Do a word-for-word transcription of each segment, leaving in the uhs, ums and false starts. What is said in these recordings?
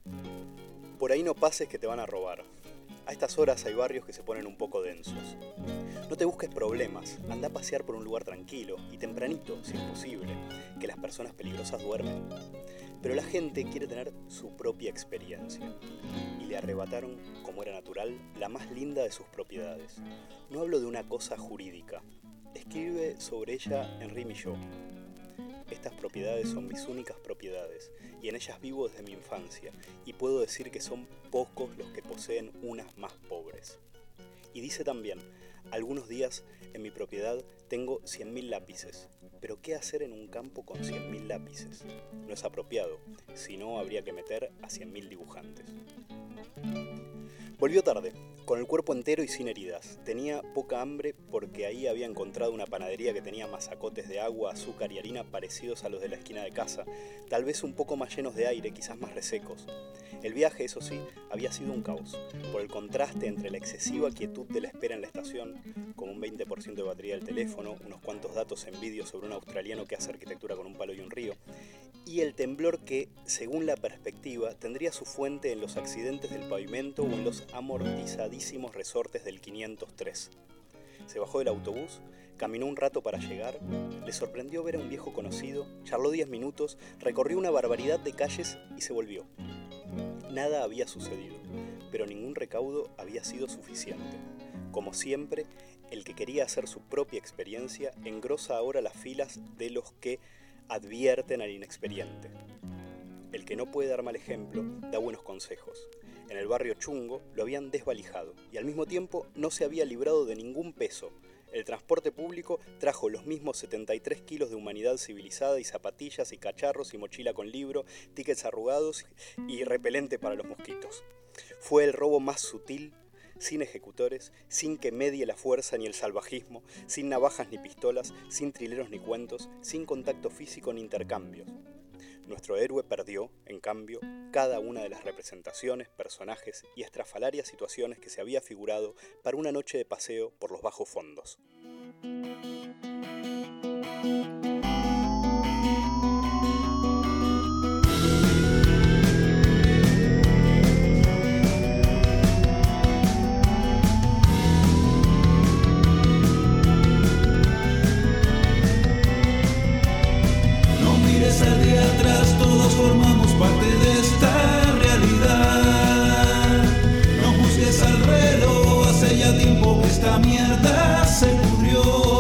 Por ahí no pases que te van a robar. A estas horas hay barrios que se ponen un poco densos. No te busques problemas, anda a pasear por un lugar tranquilo y tempranito, si es posible, que las personas peligrosas duermen. Pero la gente quiere tener su propia experiencia y le arrebataron, como era natural, la más linda de sus propiedades. No hablo de una cosa jurídica. Escribe sobre ella Henri Millot. Estas propiedades son mis únicas propiedades y en ellas vivo desde mi infancia y puedo decir que son pocos los que poseen unas más pobres. Y dice también, algunos días en mi propiedad tengo cien mil lápices, pero ¿qué hacer en un campo con cien mil lápices? No es apropiado, si no habría que meter a cien mil dibujantes. Volvió tarde, con el cuerpo entero y sin heridas. Tenía poca hambre porque ahí había encontrado una panadería que tenía mazacotes de agua, azúcar y harina parecidos a los de la esquina de casa, tal vez un poco más llenos de aire, quizás más resecos. El viaje, eso sí, había sido un caos, por el contraste entre la excesiva quietud de la espera en la estación, con un veinte por ciento de batería del teléfono, unos cuantos datos en vídeo sobre un australiano que hace arquitectura con un palo y un río, y el temblor que, según la perspectiva, tendría su fuente en los accidentes del pavimento o en los amortizadísimos resortes del quinientos tres. Se bajó del autobús, caminó un rato para llegar, le sorprendió ver a un viejo conocido, charló diez minutos, recorrió una barbaridad de calles y se volvió. Nada había sucedido, pero ningún recaudo había sido suficiente. Como siempre, el que quería hacer su propia experiencia engrosa ahora las filas de los que advierten al inexperiente. El que no puede dar mal ejemplo da buenos consejos. En el barrio chungo lo habían desvalijado y al mismo tiempo no se había librado de ningún peso. El transporte público trajo los mismos setenta y tres kilos de humanidad civilizada y zapatillas y cacharros y mochila con libro, tickets arrugados y repelente para los mosquitos. Fue el robo más sutil, sin ejecutores, sin que medie la fuerza ni el salvajismo, sin navajas ni pistolas, sin trileros ni cuentos, sin contacto físico ni intercambios. Nuestro héroe perdió, en cambio, cada una de las representaciones, personajes y estrafalarias situaciones que se había figurado para una noche de paseo por los bajos fondos. Formamos parte de esta realidad. No juzgues al reloj, hace ya tiempo que esta mierda se pudrió.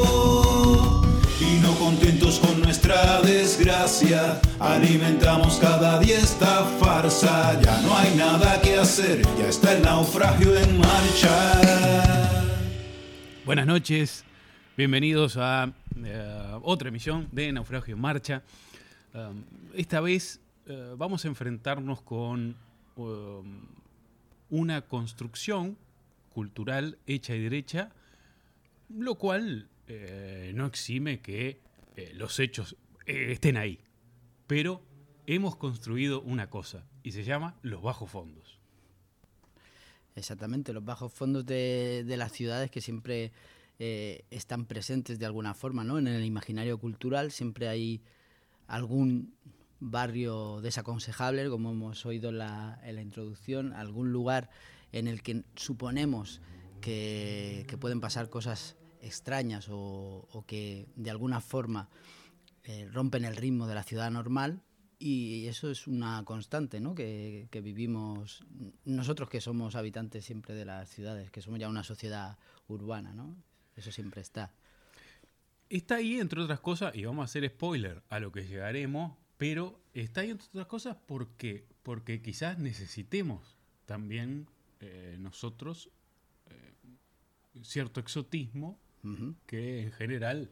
Y no contentos con nuestra desgracia, alimentamos cada día esta farsa. Ya no hay nada que hacer, ya está el naufragio en marcha. Buenas noches, bienvenidos a uh, otra emisión de Naufragio en Marcha. Um, esta vez uh, vamos a enfrentarnos con uh, una construcción cultural hecha y derecha, lo cual eh, no exime que eh, los hechos eh, estén ahí. Pero hemos construido una cosa y se llama los bajos fondos. Exactamente, los bajos fondos de, de las ciudades que siempre eh, están presentes de alguna forma, ¿no? En el imaginario cultural siempre hay algún barrio desaconsejable, como hemos oído en la, en la introducción, algún lugar en el que suponemos que, que pueden pasar cosas extrañas o, o que de alguna forma eh, rompen el ritmo de la ciudad normal, y eso es una constante, ¿no? que, que vivimos nosotros, que somos habitantes siempre de las ciudades, que somos ya una sociedad urbana, ¿no? Eso siempre está. Está ahí, entre otras cosas, y vamos a hacer spoiler a lo que llegaremos, pero está ahí, entre otras cosas, porque, porque quizás necesitemos también eh, nosotros eh, cierto exotismo uh-huh. que en general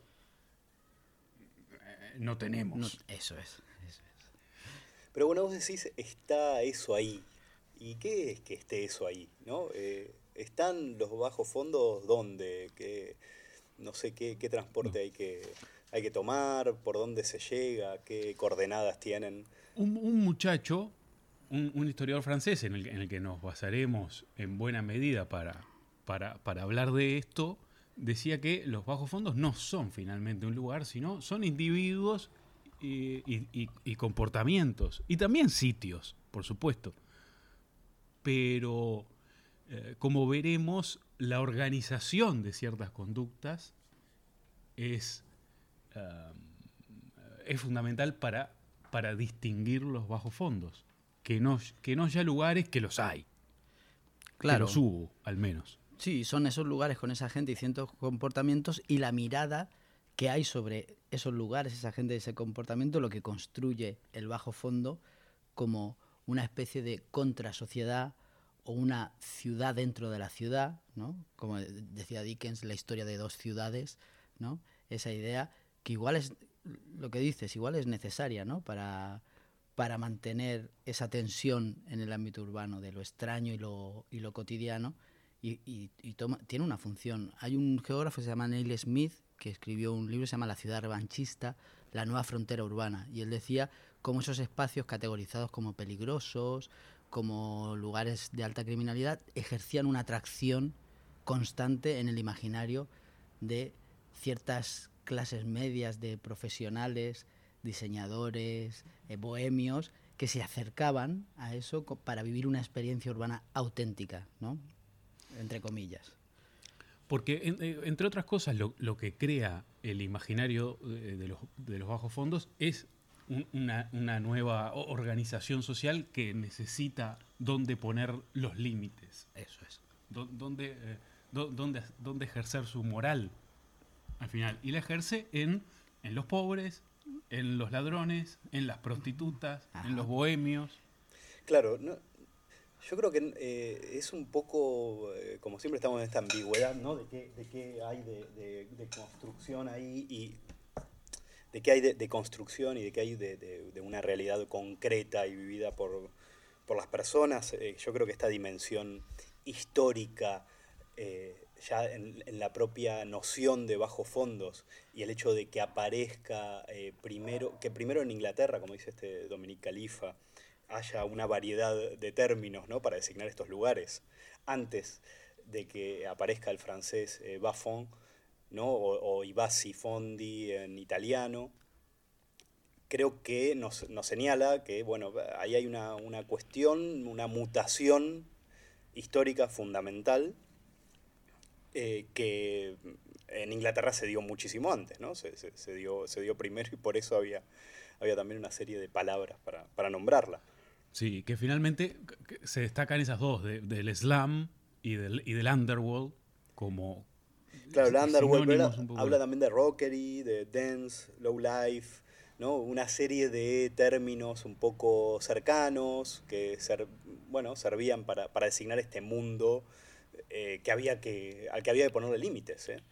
eh, no tenemos. No, eso es, eso es. Pero bueno, vos decís, está eso ahí. ¿Y qué es que esté eso ahí? ¿No? Eh, ¿Están los bajos fondos dónde? ¿Qué...? No sé qué, qué transporte no. hay que hay que tomar, por dónde se llega, qué coordenadas tienen. Un, un muchacho, un, un historiador francés en el, en el que nos basaremos en buena medida para, para, para hablar de esto, decía que los bajos fondos no son finalmente un lugar, sino son individuos y, y, y, y comportamientos, y también sitios, por supuesto, pero eh, como veremos, la organización de ciertas conductas es, uh, es fundamental para, para distinguir los bajos fondos, que no, que no ya lugares que los hay, Claro. que los hubo, al menos. Sí, son esos lugares con esa gente y ciertos comportamientos y la mirada que hay sobre esos lugares, esa gente, ese comportamiento, lo que construye el bajo fondo como una especie de contrasociedad o una ciudad dentro de la ciudad, ¿no? Como decía Dickens, la historia de dos ciudades, ¿no? Esa idea que igual es, lo que dices, igual es necesaria, ¿no? Para, para mantener esa tensión en el ámbito urbano de lo extraño y lo, y lo cotidiano, y, y, y toma, tiene una función. Hay un geógrafo que se llama Neil Smith, que escribió un libro que se llama La ciudad revanchista, la nueva frontera urbana, y él decía cómo esos espacios categorizados como peligrosos, como lugares de alta criminalidad, ejercían una atracción constante en el imaginario de ciertas clases medias de profesionales, diseñadores, eh, bohemios, que se acercaban a eso para vivir una experiencia urbana auténtica, ¿no? Entre comillas. Porque, en, entre otras cosas, lo, lo que crea el imaginario de, de, los, de los bajos fondos es un, una, una nueva organización social que necesita dónde poner los límites. Eso es. Dónde, eh, dónde, dónde ejercer su moral, al final. Y la ejerce en, en los pobres, en los ladrones, en las prostitutas, Ajá. en los bohemios. Claro, no, yo creo que eh, es un poco, eh, como siempre estamos en esta ambigüedad, ¿no? De qué, de qué hay de, de, de construcción ahí y de qué hay de, de construcción y de qué hay de, de, de una realidad concreta y vivida por, por las personas. Eh, yo creo que esta dimensión histórica, eh, ya en, en la propia noción de bajos fondos y el hecho de que aparezca eh, primero, que primero en Inglaterra, como dice este Dominique Khalifa, haya una variedad de términos, ¿no? Para designar estos lugares, antes de que aparezca el francés eh, bas-fond, ¿no? o, o i bassi fondi en italiano. Creo que nos, nos señala que bueno, ahí hay una, una cuestión, una mutación histórica fundamental eh, que en Inglaterra se dio muchísimo antes, ¿no? Se, se, se, dio, se dio primero y por eso había, había también una serie de palabras para, para nombrarla. Sí, que finalmente se destacan esas dos, de, del slam y del, y del underworld, como... Claro, el underworld habla, habla también de rockery, de dance, low life, ¿no? Una serie de términos un poco cercanos que ser, bueno, servían para, para designar este mundo eh, que había que, al que había que ponerle límites. ¿eh?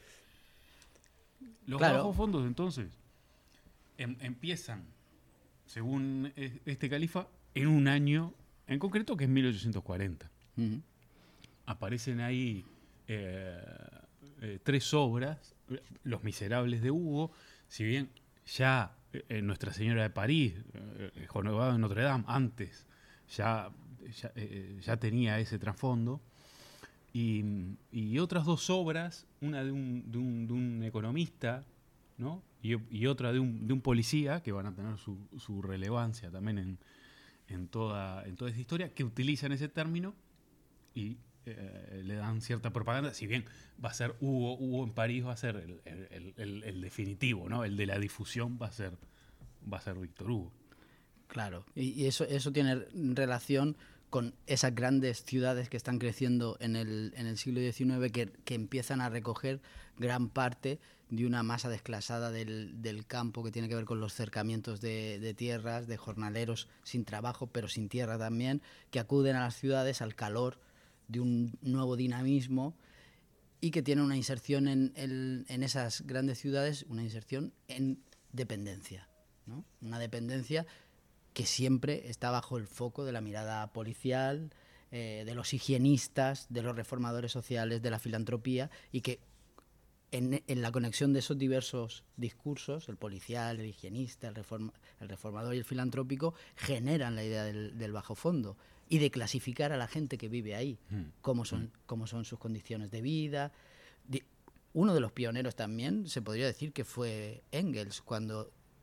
Los claro. bajos fondos, entonces, em, empiezan, según este califa, en un año, en concreto que es mil ochocientos cuarenta. Uh-huh. Aparecen ahí eh, eh, tres obras, Los Miserables de Hugo, si bien ya eh, Nuestra Señora de París, eh, Jorobado de Notre Dame, antes ya, ya, eh, ya tenía ese trasfondo, y, y otras dos obras, una de un, de un, de un economista, ¿no? y, y otra de un, de un policía, que van a tener su, su relevancia también en En toda, en toda esta historia, que utilizan ese término y eh, le dan cierta propaganda, si bien va a ser Hugo, Hugo en París va a ser el, el, el, el definitivo, ¿no? El de la difusión va a ser, va a ser Víctor Hugo. Claro, y, y eso, eso tiene relación con esas grandes ciudades que están creciendo en el, en el siglo diecinueve, que, que empiezan a recoger gran parte de una masa desclasada del, del campo, que tiene que ver con los cercamientos de, de tierras, de jornaleros sin trabajo, pero sin tierra también, que acuden a las ciudades al calor de un nuevo dinamismo y que tienen una inserción en, el, en esas grandes ciudades, una inserción en dependencia, ¿no? Una dependencia que siempre está bajo el foco de la mirada policial, eh, de los higienistas, de los reformadores sociales, de la filantropía, y que en, en la conexión de esos diversos discursos, el policial, el higienista, el, reforma, el reformador y el filantrópico, generan la idea del, del bajo fondo y de clasificar a la gente que vive ahí, mm. cómo son, cómo son sus condiciones de vida. De, uno de los pioneros también, se podría decir que fue Engels, cuando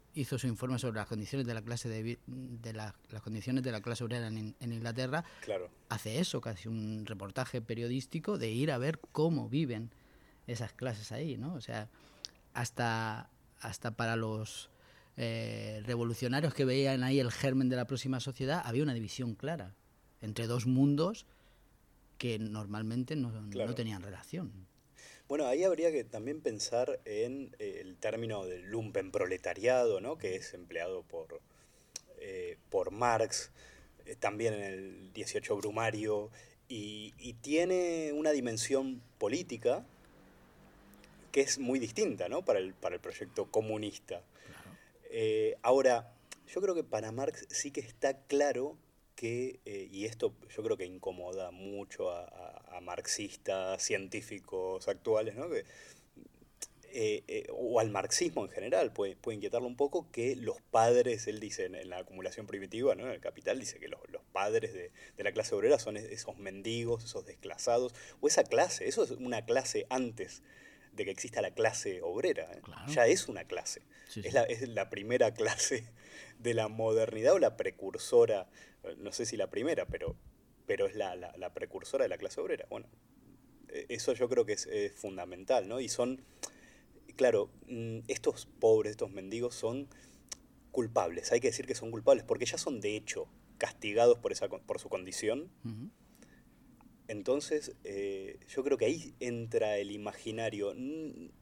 hizo su informe sobre las condiciones de la clase de, vi- de la- las condiciones de la clase obrera en, en Inglaterra, Claro. hace eso, casi un reportaje periodístico de ir a ver cómo viven esas clases ahí, ¿no? O sea, hasta, hasta para los eh, revolucionarios que veían ahí el germen de la próxima sociedad, había una división clara entre dos mundos que normalmente no, Claro. no tenían relación. Bueno, ahí habría que también pensar en eh, el término del lumpenproletariado, ¿no? Que es empleado por, eh, por Marx, eh, también en el dieciocho Brumario, y, y tiene una dimensión política que es muy distinta, ¿no? Para el, para el proyecto comunista. Eh, ahora, yo creo que para Marx sí que está claro que, eh, y esto yo creo que incomoda mucho a, a- a marxistas, científicos actuales, ¿no? Que, eh, eh, o al marxismo en general, puede, puede inquietarlo un poco, que los padres, él dice en, en la acumulación primitiva, ¿no? En el Capital, dice que los, los padres de, de la clase obrera son es- esos mendigos, esos desclasados, o esa clase, eso es una clase antes de que exista la clase obrera, ¿eh? Claro. Ya es una clase. Sí, Es, sí. la, es la primera clase de la modernidad o la precursora, eh, no sé si la primera, pero, pero es la, la, la precursora de la clase obrera. Bueno, eh, eso yo creo que es, es fundamental, ¿no? Y son, claro, mm, estos pobres, estos mendigos son culpables, hay que decir que son culpables, porque ya son de hecho castigados por, esa, con- por su condición. Ujú. Entonces, eh, yo creo que ahí entra el imaginario, n-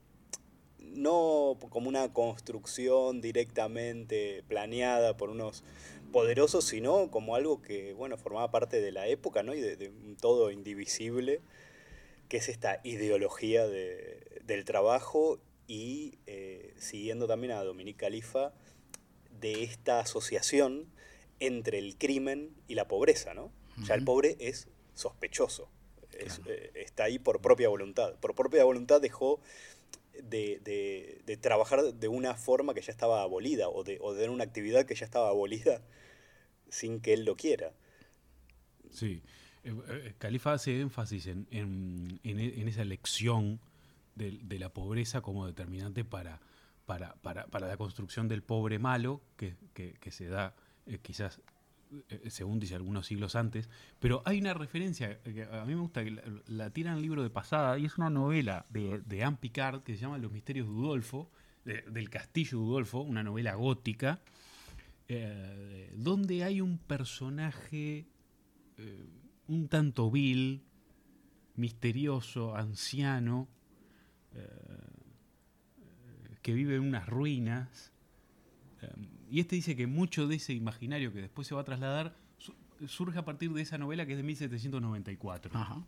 no como una construcción directamente planeada por unos poderosos, sino como algo que, bueno, formaba parte de la época, ¿no? Y de, de un todo indivisible, que es esta ideología de- del trabajo y, eh, siguiendo también a Dominique Khalifa, de esta asociación entre el crimen y la pobreza, ¿no? Ya el Ujú. pobre es sospechoso, es, Claro. eh, está ahí por propia voluntad. Por propia voluntad dejó de, de- de trabajar de una forma que ya estaba abolida o de, o de una actividad que ya estaba abolida sin que él lo quiera. Sí. Eh, eh, Khalifa hace énfasis en, en, en e- en esa elección de, de la pobreza como determinante para, para, para, para la construcción del pobre malo que, que, que se da eh, quizás, eh, según dice, algunos siglos antes. Pero hay una referencia que a mí me gusta, que la, la tira en el libro de pasada, y es una novela de, de Anne Picard que se llama Los misterios de Udolfo, de- del castillo de Udolfo, una novela gótica, eh, donde hay un personaje eh, un tanto vil, misterioso, anciano, eh, que vive en unas ruinas. Eh, y este dice que mucho de ese imaginario que después se va a trasladar su- surge a partir de esa novela que es de mil setecientos noventa y cuatro. Ajá.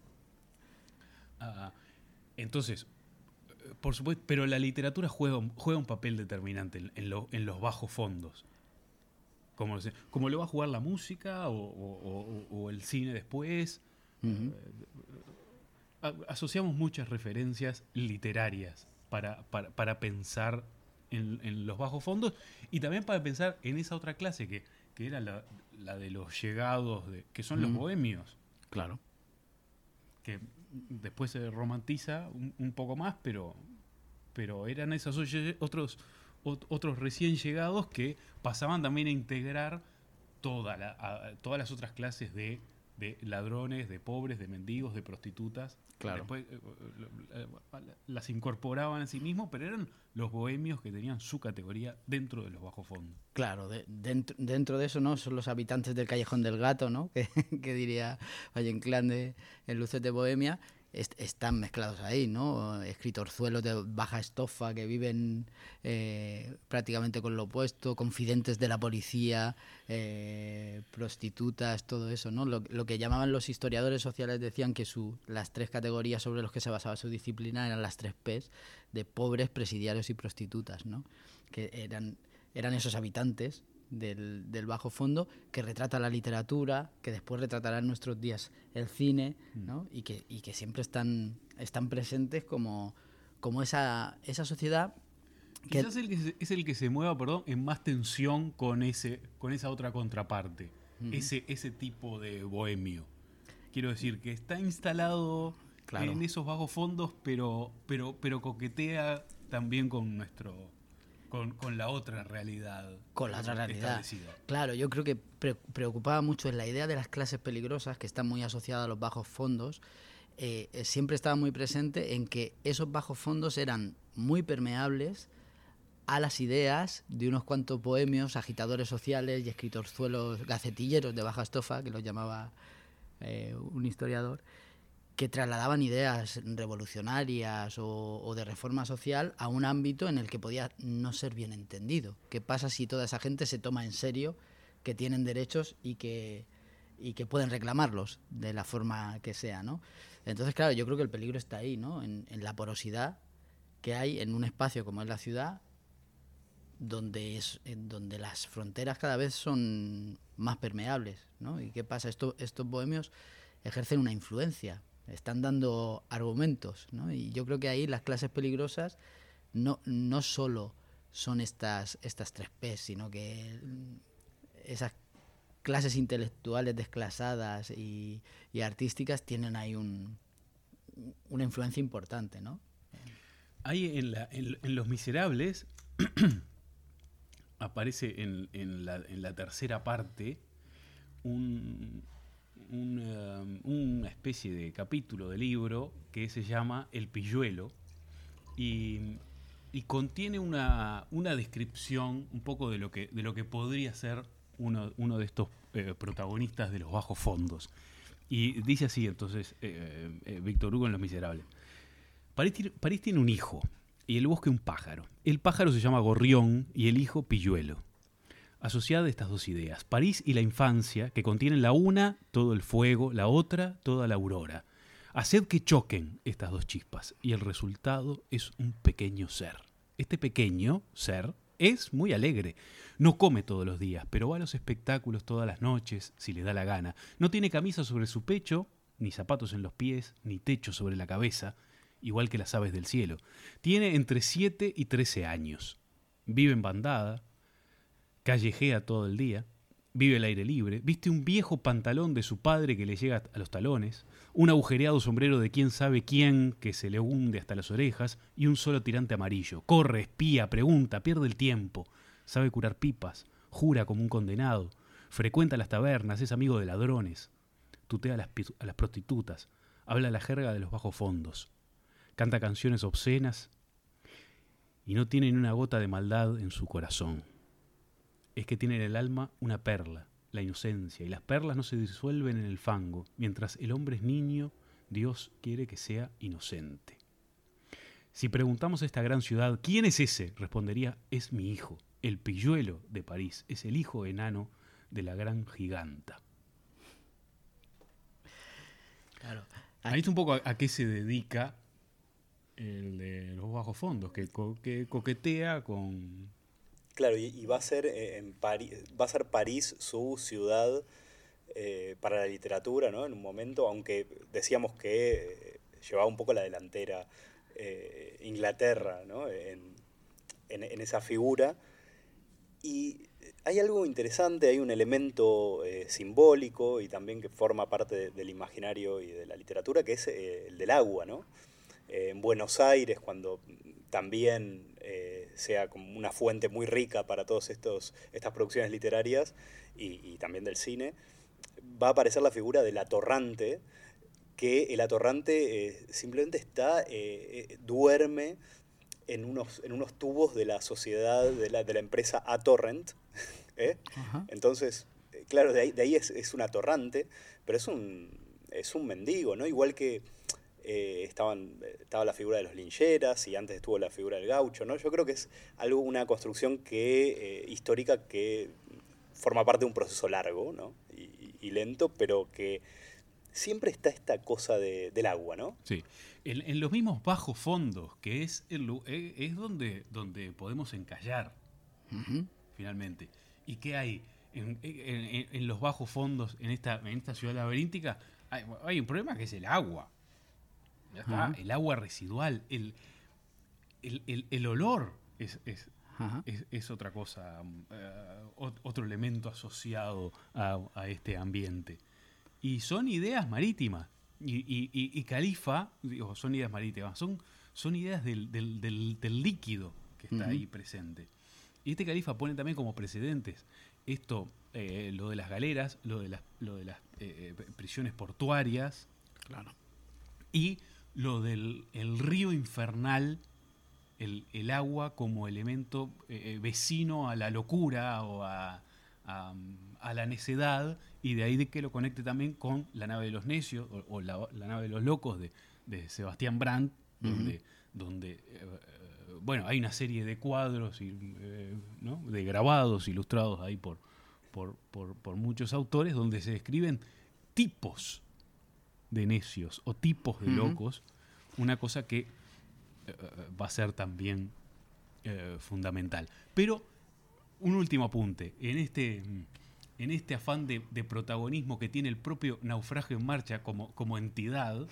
Ah, entonces, eh, por supuesto, pero la literatura juega, un- juega un papel determinante en, en lo- en los bajos fondos. Como, se- como lo va a jugar la música o, o- o- o el cine después. Ujú. A- asociamos muchas referencias literarias para, para, para pensar en, en los bajos fondos y también para pensar en esa otra clase que, que era la, la de los llegados, de, que son los Mm. bohemios, Claro. que después se romantiza un, un poco más, pero, pero eran esos oye- otros, ot- otros recién llegados que pasaban también a integrar toda la, a- todas las otras clases de, de ladrones, de pobres, de mendigos, de prostitutas. Claro. Después eh, eh, eh, las incorporaban a sí mismos, pero eran los bohemios que tenían su categoría dentro de los bajos fondos. Claro, de- dentro, dentro de eso, ¿no? Son los habitantes del Callejón del Gato, ¿no? Que, que diría Valle Inclán de en Luces de Bohemia, est- están mezclados ahí, ¿no? Escritorzuelos de baja estofa que viven eh, prácticamente con lo opuesto, confidentes de la policía, eh, prostitutas, todo eso, ¿no? Lo, lo que llamaban los historiadores sociales decían que su, las tres categorías sobre las que se basaba su disciplina eran las tres P's de pobres, presidiarios y prostitutas, ¿no? Que eran eran esos habitantes del, del bajo fondo que retrata la literatura, que después retratará en nuestros días el cine, ¿no? y, que, y que siempre están, están presentes como, como esa, esa sociedad que... Quizás el que se- es el que se mueva, perdón, en más tensión con ese, con esa otra contraparte, ese, ese tipo de bohemio. Quiero decir que está instalado Claro. en esos bajos fondos, pero, pero, pero coquetea también con nuestro, con, con la otra realidad. Con la otra realidad. Establecida. Claro, yo creo que pre- preocupaba mucho en la idea de las clases peligrosas, que están muy asociadas a los bajos fondos. Eh, eh, siempre estaba muy presente en que esos bajos fondos eran muy permeables a las ideas de unos cuantos bohemios, agitadores sociales y escritorzuelos gacetilleros de baja estofa, que los llamaba eh, un historiador, que trasladaban ideas revolucionarias o, o de reforma social a un ámbito en el que podía no ser bien entendido. ¿Qué pasa si toda esa gente se toma en serio que tienen derechos y que, y que pueden reclamarlos de la forma que sea, ¿no? Entonces, claro, yo creo que el peligro está ahí, ¿no? En, en la porosidad que hay en un espacio como es la ciudad, donde, es, en donde las fronteras cada vez son más permeables, ¿no? ¿Y qué pasa? Esto, estos bohemios ejercen una influencia, están dando argumentos, ¿no? Y yo creo que ahí las clases peligrosas no, no solo son estas, estas tres P's, sino que esas clases intelectuales desclasadas y, y artísticas tienen ahí un, una influencia importante, ¿no? Hay en, la, en, en Los Miserables aparece en, en, la, en la tercera parte un, un, uh, una especie de capítulo de libro que se llama El Pilluelo y, y contiene una, una descripción un poco de lo que, de lo que podría ser uno, uno de estos eh, protagonistas de los bajos fondos. Y dice así entonces eh, eh, Víctor Hugo en Los Miserables: París, París tiene un hijo y el bosque un pájaro. El pájaro se llama Gorrión y el hijo Pilluelo. Asociada estas dos ideas, París y la infancia, que contienen la una todo el fuego, la otra toda la aurora. Haced que choquen estas dos chispas y el resultado es un pequeño ser. Este pequeño ser es muy alegre. No come todos los días, pero va a los espectáculos todas las noches, si le da la gana. No tiene camisa sobre su pecho, ni zapatos en los pies, ni techo sobre la cabeza, igual que las aves del cielo. Tiene entre siete y trece años. Vive en bandada, callejea todo el día, vive al aire libre, viste un viejo pantalón de su padre que le llega a los talones, un agujereado sombrero de quién sabe quién que se le hunde hasta las orejas y un solo tirante amarillo. Corre, espía, pregunta, pierde el tiempo, sabe curar pipas, jura como un condenado, frecuenta las tabernas, es amigo de ladrones, tutea a las, a las prostitutas, habla la jerga de los bajos fondos, canta canciones obscenas y no tiene ni una gota de maldad en su corazón. Es que tiene en el alma una perla, la inocencia, y las perlas no se disuelven en el fango. Mientras el hombre es niño, Dios quiere que sea inocente. Si preguntamos a esta gran ciudad, ¿quién es ese?, respondería: es mi hijo, el pilluelo de París, es el hijo enano de la gran giganta. Claro. Ahí está un poco a, a qué se dedica el de los bajos fondos, que, co que coquetea con... Claro, y, y va a ser eh, en París, va a ser París su ciudad eh, para la literatura, ¿no? En un momento, aunque decíamos que eh, llevaba un poco la delantera eh, Inglaterra, ¿no? En, en, en esa figura. Y hay algo interesante, hay un elemento eh, simbólico y también que forma parte de, del imaginario y de la literatura, que es eh, el del agua, ¿no? Eh, en Buenos Aires, cuando también eh, sea como una fuente muy rica para todas estas producciones literarias y, y también del cine, va a aparecer la figura del atorrante, que el atorrante eh, simplemente está, eh, eh, duerme en unos, en unos tubos de la sociedad, de la, de la empresa ATorrent. ¿eh? Entonces, claro, de ahí, de ahí es, es un atorrante, pero es un, es un mendigo, ¿no? Igual que eh, estaban, estaba la figura de los lincheras y antes estuvo la figura del gaucho, ¿no? Yo creo que es algo, una construcción que, eh, histórica que forma parte de un proceso largo, ¿no? y, y lento, pero que siempre está esta cosa de, del agua, ¿no? Sí. En, en los mismos bajos fondos, que es, el, es donde, donde podemos encallar, uh-huh. finalmente. ¿Y qué hay en, en, en los bajos fondos, en esta, en esta ciudad laberíntica? Hay, hay un problema que es el agua. Ya está, uh-huh. El agua residual, el, el, el, el olor es, es, uh-huh. es, es otra cosa, uh, otro elemento asociado a, a este ambiente. Y son ideas marítimas. Y, y, y, y Califa, digo, son ideas marítimas, son, son ideas del, del, del, del líquido que está uh-huh. ahí presente. Y este califa pone también como precedentes esto, eh, lo de las galeras, lo de las, lo de las eh, prisiones portuarias, Claro. y lo del el río infernal, el, el agua como elemento eh, vecino a la locura o a, a, a la necedad, y de ahí de que lo conecte también con La nave de los necios o, o la, la nave de los locos de, de Sebastián Brandt, uh-huh. donde, donde eh, bueno, hay una serie de cuadros y, eh, ¿no? de grabados ilustrados ahí por, por, por, por muchos autores, donde se describen tipos de necios o tipos de locos, uh-huh. una cosa que eh, va a ser también eh, fundamental. Pero un último apunte, en este, en este afán de, de protagonismo que tiene el propio Naufragio en Marcha como, como entidad,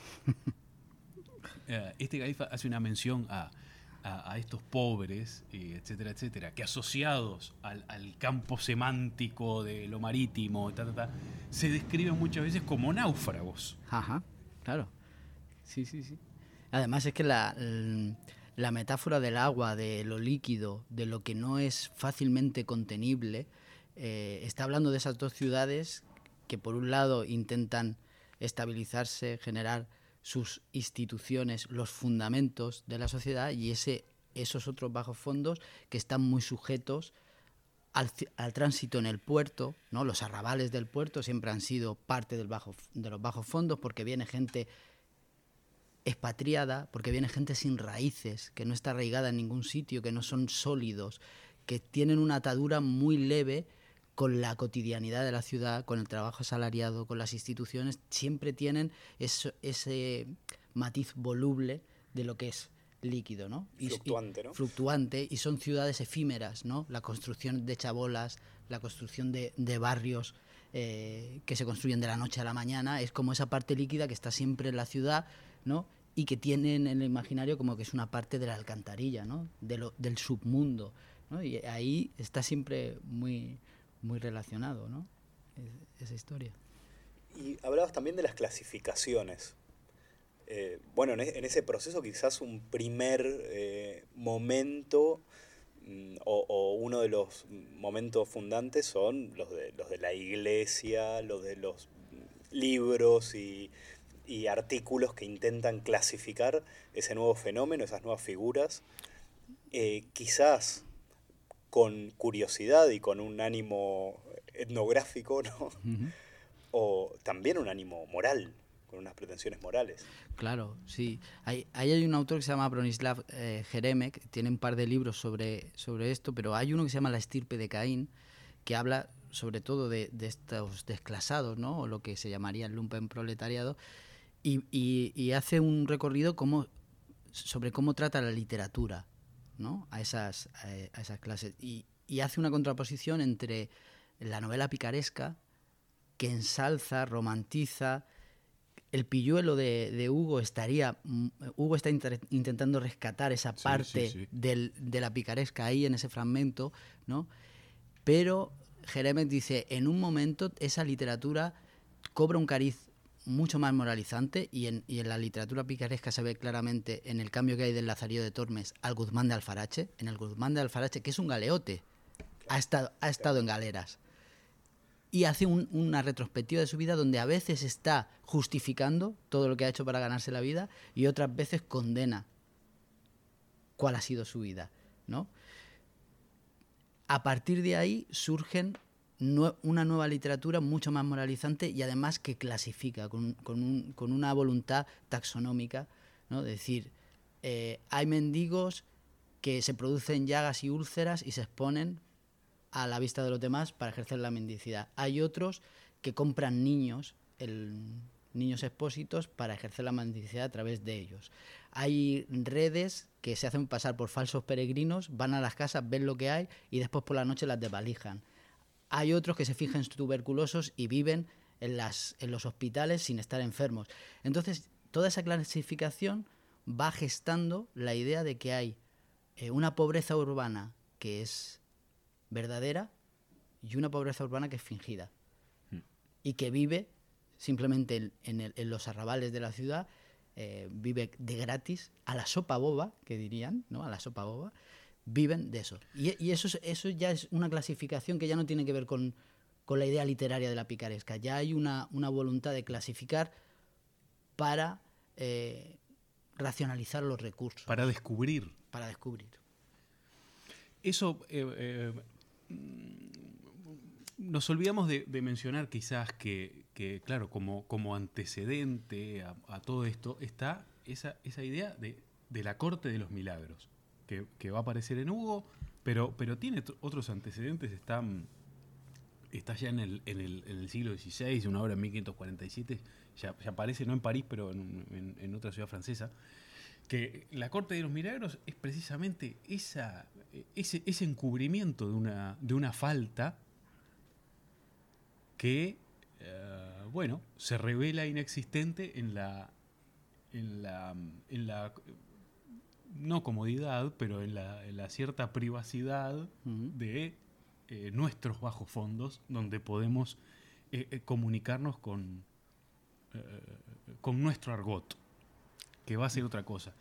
eh, este califa hace una mención a, a, a estos pobres, eh, etcétera, etcétera, que asociados al, al campo semántico de lo marítimo, ta, ta, ta, se describen muchas veces como náufragos. Ajá, claro. Sí, sí, sí. Además es que la, la metáfora del agua, de lo líquido, de lo que no es fácilmente contenible, eh, está hablando de esas dos ciudades que por un lado intentan estabilizarse, generar sus instituciones, los fundamentos de la sociedad, y ese, esos otros bajos fondos que están muy sujetos al, al tránsito en el puerto, ¿no? Los arrabales del puerto siempre han sido parte del bajo, de los bajos fondos, porque viene gente expatriada, porque viene gente sin raíces, que no está arraigada en ningún sitio, que no son sólidos, que tienen una atadura muy leve con la cotidianidad de la ciudad, con el trabajo asalariado, con las instituciones, siempre tienen eso, ese matiz voluble de lo que es líquido, ¿no? Y, fluctuante, y, ¿no? Fluctuante, y son ciudades efímeras, ¿no? La construcción de chabolas, la construcción de, de barrios eh, que se construyen de la noche a la mañana, es como esa parte líquida que está siempre en la ciudad, ¿no? Y que tienen en el imaginario como que es una parte de la alcantarilla, ¿no? De lo, del submundo, ¿no? Y ahí está siempre muy... muy relacionado, ¿no? Es, esa historia. Y hablabas también de las clasificaciones. Eh, bueno, en, e- en ese proceso quizás un primer eh, momento mm, o, o uno de los momentos fundantes son los de, los de la iglesia, los de los libros y, y artículos que intentan clasificar ese nuevo fenómeno, esas nuevas figuras. Eh, quizás con curiosidad y con un ánimo etnográfico, ¿no? Uh-huh. O también un ánimo moral, con unas pretensiones morales. Claro, sí. Hay, ahí hay un autor que se llama Bronislav eh, Geremek, que tiene un par de libros sobre, sobre esto, pero hay uno que se llama La estirpe de Caín, que habla sobre todo de, de estos desclasados, ¿no? O lo que se llamaría el lumpenproletariado, y, y, y hace un recorrido como, sobre cómo trata la literatura, ¿no? a, esas, a esas clases, y, y hace una contraposición entre la novela picaresca, que ensalza, romantiza. El pilluelo de, de Hugo estaría Hugo está inter, intentando rescatar esa parte sí, sí, sí. Del, de la picaresca ahí en ese fragmento, ¿no? Pero Geremek dice, en un momento esa literatura cobra un cariz mucho más moralizante, y en, y en la literatura picaresca se ve claramente en el cambio que hay del Lazarillo de Tormes al Guzmán de Alfarache. En el Guzmán de Alfarache, que es un galeote, ha estado, ha estado en galeras, y hace un, una retrospectiva de su vida donde a veces está justificando todo lo que ha hecho para ganarse la vida y otras veces condena cuál ha sido su vida, ¿no? A partir de ahí surgen una nueva literatura mucho más moralizante y además que clasifica con, con, un, con una voluntad taxonómica, ¿no? De decir, eh, hay mendigos que se producen llagas y úlceras y se exponen a la vista de los demás para ejercer la mendicidad. Hay otros que compran niños, el, niños expósitos, para ejercer la mendicidad a través de ellos. Hay redes que se hacen pasar por falsos peregrinos, van a las casas, ven lo que hay y después por la noche las desvalijan. Hay otros que se fijan tuberculosos y viven en, las, en los hospitales sin estar enfermos. Entonces, toda esa clasificación va gestando la idea de que hay eh, una pobreza urbana que es verdadera y una pobreza urbana que es fingida. Mm. Y que vive simplemente en, en, el, en los arrabales de la ciudad, eh, vive de gratis, a la sopa boba, que dirían, ¿no? A la sopa boba, viven de eso. Y, y eso, es, eso ya es una clasificación que ya no tiene que ver con, con la idea literaria de la picaresca. Ya hay una, una voluntad de clasificar para eh, racionalizar los recursos. Para descubrir. Para descubrir. Eso... Eh, eh, nos olvidamos de, de mencionar quizás que, que claro, como, como antecedente a, a todo esto está esa, esa idea de, de la corte de los milagros, que, que va a aparecer en Hugo, pero, pero tiene t- otros antecedentes, está, está ya en el, en, el, en el siglo dieciséis, una obra en mil quinientos cuarenta y siete, ya, ya aparece no en París, pero en, en, en otra ciudad francesa, que la corte de los milagros es precisamente esa, ese, ese encubrimiento de una, de una falta que, uh, bueno, se revela inexistente en la, en la, en la no comodidad, pero en la, en la cierta privacidad uh-huh. de eh, nuestros bajos fondos, donde podemos eh, eh, comunicarnos con, eh, con nuestro argot, que va a ser otra cosa.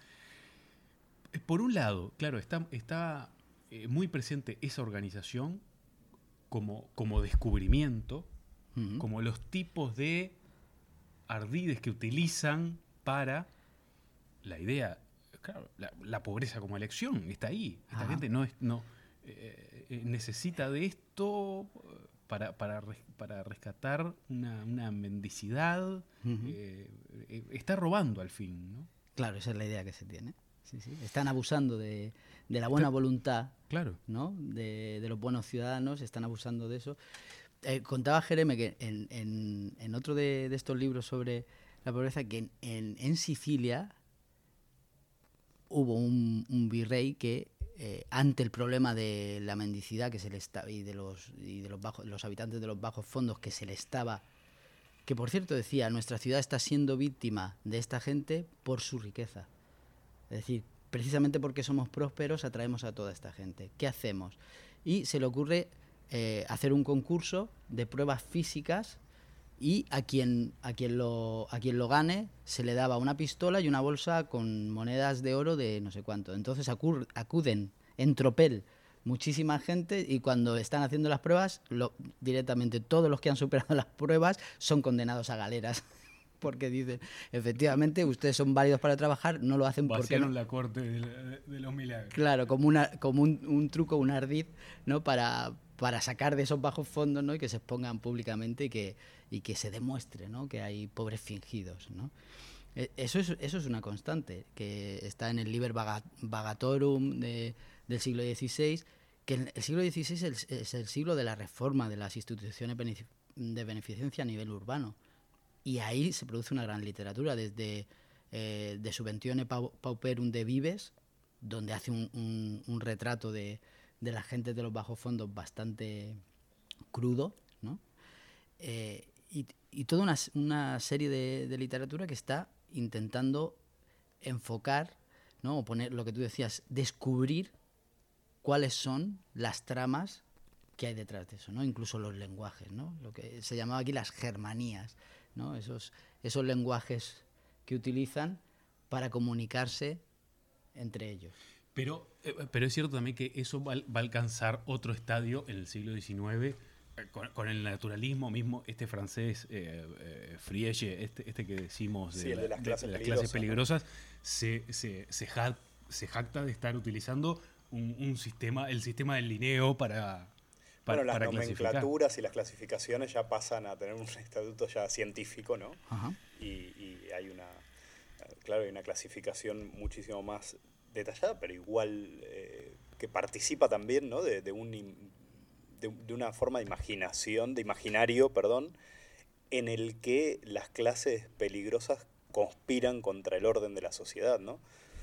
Por un lado, claro, está, está eh, muy presente esa organización como, como descubrimiento, uh-huh. como los tipos de ardides que utilizan para la idea, claro, la, la pobreza como elección, está ahí. Esta Ajá. gente no, es, no eh, necesita de esto para, para, para rescatar una, una mendicidad, uh-huh. eh, eh, está robando al fin, ¿no? Claro, esa es la idea que se tiene. Sí, sí. Están abusando de, de la buena voluntad, claro. ¿no? de, de los buenos ciudadanos, están abusando de eso. Eh, contaba Jeremy que en, en, en otro de, de estos libros sobre la pobreza, que en, en, en Sicilia hubo un, un virrey que, eh, ante el problema de la mendicidad que se le estaba, y de los y de los bajos, los habitantes de los bajos fondos que se le estaba, que por cierto decía, nuestra ciudad está siendo víctima de esta gente por su riqueza. Es decir, precisamente porque somos prósperos atraemos a toda esta gente. ¿Qué hacemos? Y se le ocurre eh, hacer un concurso de pruebas físicas y a quien, a, quien lo, a quien lo gane se le daba una pistola y una bolsa con monedas de oro de no sé cuánto. Entonces acur, acuden en tropel muchísima gente y cuando están haciendo las pruebas, lo, directamente todos los que han superado las pruebas son condenados a galeras. Porque dicen, efectivamente, ustedes son válidos para trabajar, no lo hacen porque... Vaciaron la corte de, la, de los milagros. Claro, como, una, como un, un truco, un ardid, ¿no? Para, para sacar de esos bajos fondos, ¿no? Y que se expongan públicamente y que, y que se demuestre, ¿no? Que hay pobres fingidos, ¿no? Eso es, eso es una constante, que está en el Liber Vagatorum de, del siglo dieciséis, que el siglo dieciséis es el, es el siglo de la reforma de las instituciones de beneficencia a nivel urbano. Y ahí se produce una gran literatura, desde eh, De Subventione Pauperum de Vives, donde hace un, un, un retrato de, de la gente de los bajos fondos bastante crudo, ¿no? Eh, y, y toda una, una serie de, de literatura que está intentando enfocar, ¿no? O poner lo que tú decías, descubrir cuáles son las tramas que hay detrás de eso, ¿no? Incluso los lenguajes, ¿no? Lo que se llamaba aquí las germanías, ¿no? Esos, esos lenguajes que utilizan para comunicarse entre ellos. Pero, eh, pero es cierto también que eso va, va a alcanzar otro estadio en el siglo diecinueve, eh, con, con el naturalismo mismo, este francés, eh, eh, Friege, este, este que decimos de, sí, la, de las clases de, de las peligrosas, clases peligrosas, ¿no? se, se, se, ja, se jacta de estar utilizando un, un sistema, el sistema del Linneo para... Para, bueno, las para nomenclaturas clasificar. Y las clasificaciones ya pasan a tener un estatuto ya científico, ¿no? Ajá. Y, y hay una, claro, hay una clasificación muchísimo más detallada, pero igual eh, que participa también, ¿no? De, de, un, de, de una forma de imaginación, de imaginario, perdón, en el que las clases peligrosas conspiran contra el orden de la sociedad, ¿no?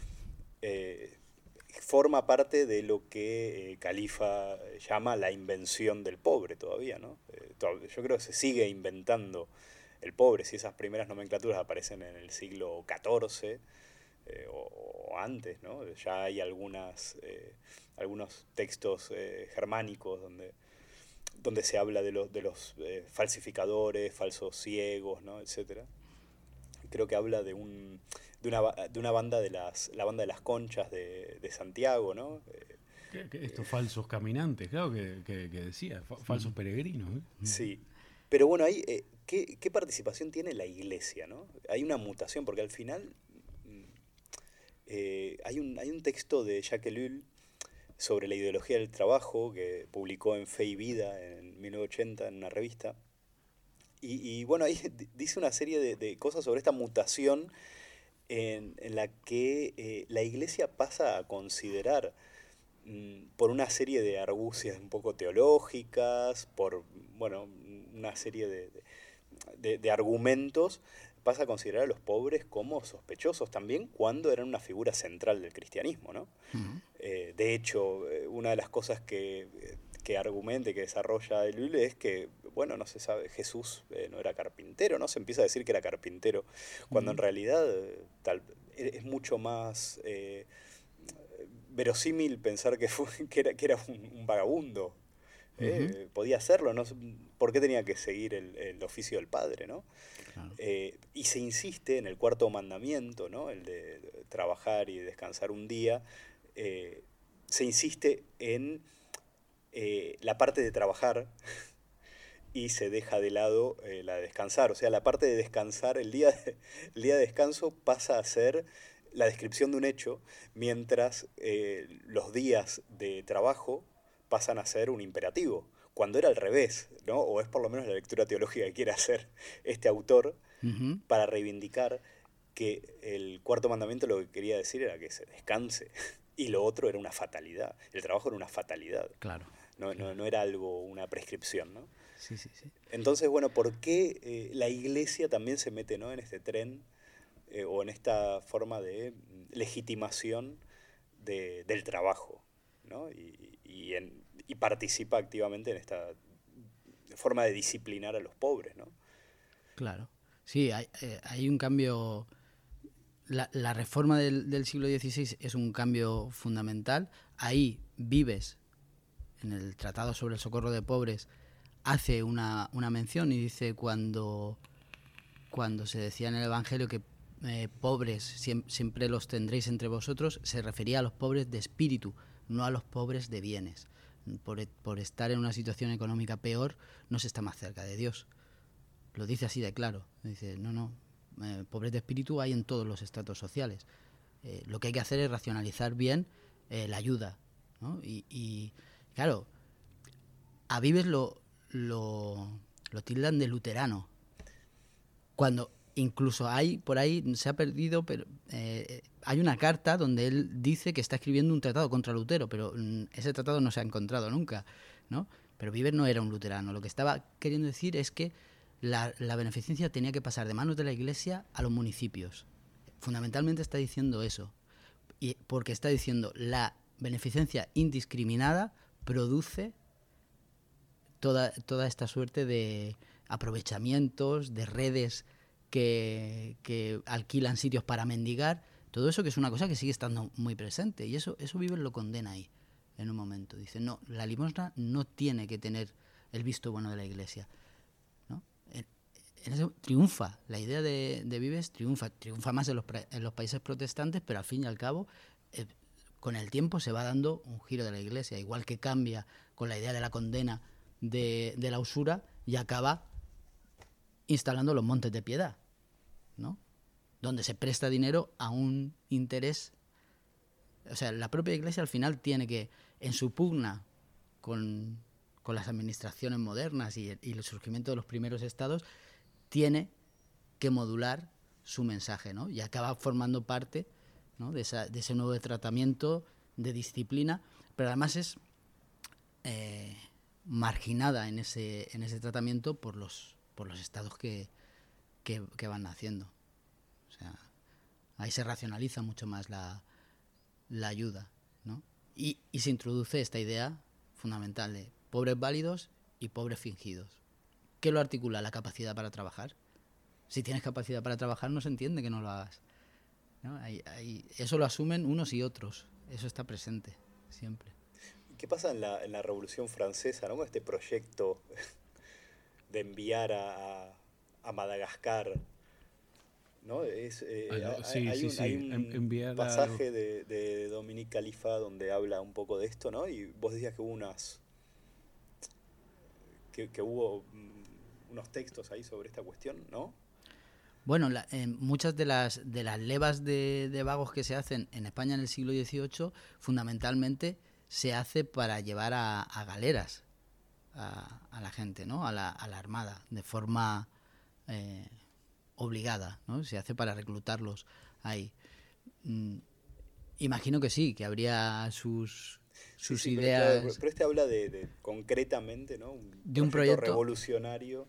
Eh, forma parte de lo que eh, Califa llama la invención del pobre todavía, ¿no? Eh, to- yo creo que se sigue inventando el pobre, si esas primeras nomenclaturas aparecen en el siglo catorce eh, o, o antes, ¿no? Ya hay algunas, eh, algunos textos eh, germánicos donde, donde se habla de, lo, de los eh, falsificadores, falsos ciegos, ¿no? Etcétera. Creo que habla de un... de una, de una banda de las la banda de las Conchas de, de Santiago, ¿no? Eh, Que- que estos falsos caminantes, claro que, que- que decía, fa- falsos peregrinos. ¿eh? Sí, pero bueno, ahí, eh, ¿qué, qué participación tiene la iglesia, ¿no? Hay una mutación, porque al final mm, eh, hay, un, hay un texto de Jacques Ellul sobre la ideología del trabajo que publicó en Fe y Vida en mil novecientos ochenta en una revista. Y, y bueno, ahí di- dice una serie de, de cosas sobre esta mutación en, en la que eh, la iglesia pasa a considerar mm, por una serie de argucias un poco teológicas, por bueno, una serie de, de- de- de argumentos, pasa a considerar a los pobres como sospechosos también cuando eran una figura central del cristianismo, ¿no? Ujú. Eh, de hecho, eh, una de las cosas que, eh, que argumenta y que desarrolla Ellul es que, bueno, no se sabe, Jesús eh, no era carpintero, ¿no? Se empieza a decir que era carpintero, cuando en Ujú. realidad eh, tal, es es mucho más eh, verosímil pensar que, fue, que era, que era un, un vagabundo. Ujú. ¿eh? Podía hacerlo, ¿no? ¿Por qué tenía que seguir el, el oficio del padre, ¿no? Claro. Eh, y se insiste en el cuarto mandamiento, ¿no? El de trabajar y descansar un día. eh, se insiste en eh, la parte de trabajar y se deja de lado eh, la de descansar. O sea, la parte de descansar, el día de, el día de descanso pasa a ser la descripción de un hecho, mientras eh, los días de trabajo pasan a ser un imperativo, cuando era al revés, ¿no? O es por lo menos la lectura teológica que quiere hacer este autor Ujú. para reivindicar que el cuarto mandamiento lo que quería decir era que se descanse y lo otro era una fatalidad. El trabajo era una fatalidad, Claro. no, no, no era algo, una prescripción, ¿no? Sí, sí, sí. Entonces, bueno, ¿por qué eh, la iglesia también se mete, ¿no? en este tren eh, o en esta forma de mm, legitimación de- del trabajo, ¿no? Y, y en- y participa activamente en esta forma de disciplinar a los pobres, ¿no? Claro. Sí, hay, eh, hay un cambio. La, la reforma del, del siglo dieciséis es un cambio fundamental. Ahí Vives, en el Tratado sobre el Socorro de Pobres, hace una, una mención y dice cuando, cuando se decía en el Evangelio que eh, pobres siem- siempre los tendréis entre vosotros, se refería a los pobres de espíritu, no a los pobres de bienes. Por, e- por estar en una situación económica peor, no se está más cerca de Dios. Lo dice así de claro. Dice, no, no, eh, pobres de espíritu hay en todos los estratos sociales. Eh, lo que hay que hacer es racionalizar bien eh, la ayuda, ¿no? Y, y, claro, a Vives lo, lo, lo tildan de luterano, cuando incluso hay, por ahí se ha perdido, pero eh, hay una carta donde él dice que está escribiendo un tratado contra Lutero, pero mm, ese tratado no se ha encontrado nunca, ¿no? Pero Vives no era un luterano. Lo que estaba queriendo decir es que la, la beneficencia tenía que pasar de manos de la Iglesia a los municipios. Fundamentalmente está diciendo eso. Y porque está diciendo la beneficencia indiscriminada produce toda, toda esta suerte de aprovechamientos, de redes que, que alquilan sitios para mendigar, todo eso que es una cosa que sigue estando muy presente. Y eso, eso Vives lo condena ahí, en un momento. Dice, no, la limosna no tiene que tener el visto bueno de la Iglesia, ¿no? En, en eso triunfa, la idea de, de Vives triunfa, triunfa más en los, en los países protestantes, pero al fin y al cabo, eh, con el tiempo se va dando un giro de la Iglesia, igual que cambia con la idea de la condena de, de la usura y acaba instalando los montes de piedad, ¿no? Donde se presta dinero a un interés. O sea, la propia Iglesia al final tiene que, en su pugna con, con las administraciones modernas y el, y el surgimiento de los primeros estados, tiene que modular su mensaje, ¿no? Y acaba formando parte, ¿no? de, esa, de ese nuevo tratamiento de disciplina, pero además es eh, marginada en ese, en ese tratamiento por los, por los estados que, que, que van naciendo. O sea, ahí se racionaliza mucho más la, la ayuda, ¿no? Y, y se introduce esta idea fundamental de pobres válidos y pobres fingidos. ¿Qué lo articula? La capacidad para trabajar. Si tienes capacidad para trabajar, no se entiende que no lo hagas, ¿no? Hay, hay, eso lo asumen unos y otros. Eso está presente siempre. ¿Qué pasa en la, en la Revolución Francesa, ¿no? Con este proyecto de enviar a, a Madagascar ¿no? Es, eh, Ah, no, hay, sí, hay sí, un, sí. hay un En- enviar pasaje algo. de, de Dominique Khalifa donde habla un poco de esto, ¿no? Y vos decías que hubo unas que, que hubo mm, unos textos ahí sobre esta cuestión, ¿no? Bueno, la- eh, muchas de las, de las levas de, de vagos que se hacen en España en el siglo dieciocho, fundamentalmente se hace para llevar a, a galeras a, a la gente, ¿no? A la, a la armada, de forma eh, obligada, ¿no? Se hace para reclutarlos ahí. Mm, imagino que sí, que habría sus, Sí, sus sí, pero, claro, ideas pero este habla de, de concretamente, ¿no? Un de un proyecto proyecto. revolucionario.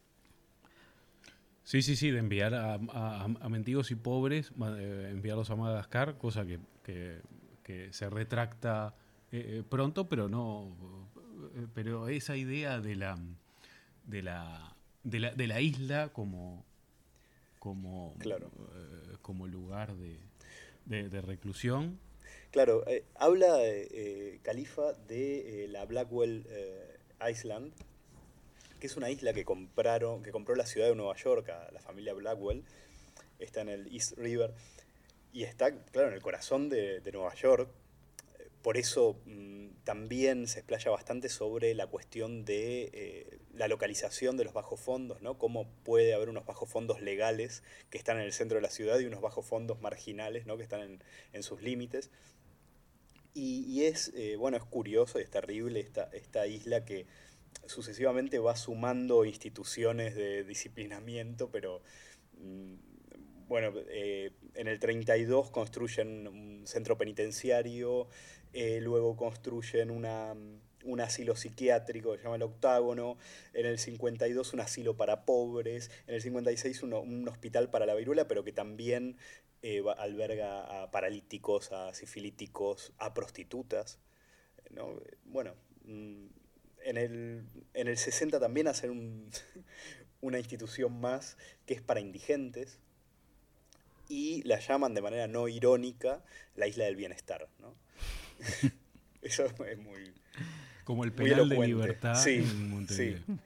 Sí, sí, sí, de enviar a, a- a mendigos y pobres, ma- eh, enviarlos a Madagascar, cosa que, que- que se retracta eh, eh, pronto, pero no. eh, Pero esa idea de la de la de la, de la isla como como Claro. eh, como lugar de, de- de reclusión. Claro, eh, habla eh, eh, Khalifa de eh, la Blackwell eh, Island, que es una isla que compraron, que compró la ciudad de Nueva York, a la familia Blackwell. Está en el East River y está, claro, en el corazón de, de Nueva York. Eh, Por eso mm, también se explaya bastante sobre la cuestión de eh, la localización de los bajos fondos, ¿no? Cómo puede haber unos bajos fondos legales que están en el centro de la ciudad y unos bajos fondos marginales, ¿no? Que están en, en sus límites. Y, y es, eh, bueno, es curioso y es terrible esta, esta isla que sucesivamente va sumando instituciones de disciplinamiento, pero mm, bueno, eh, en el treinta y dos construyen un centro penitenciario, eh, luego construyen una, un asilo psiquiátrico que se llama el Octágono, en el cincuenta y dos un asilo para pobres, en el cincuenta y seis uno, un hospital para la viruela, pero que también eh, va- alberga a paralíticos, a sifilíticos, a prostitutas, ¿no? Bueno, mm, en el, en el sesenta también hacen un, una institución más que es para indigentes y la llaman de manera no irónica la isla del bienestar, ¿no? Eso es muy, Como el muy penal de elocuente. libertad Sí, en Montevideo. sí.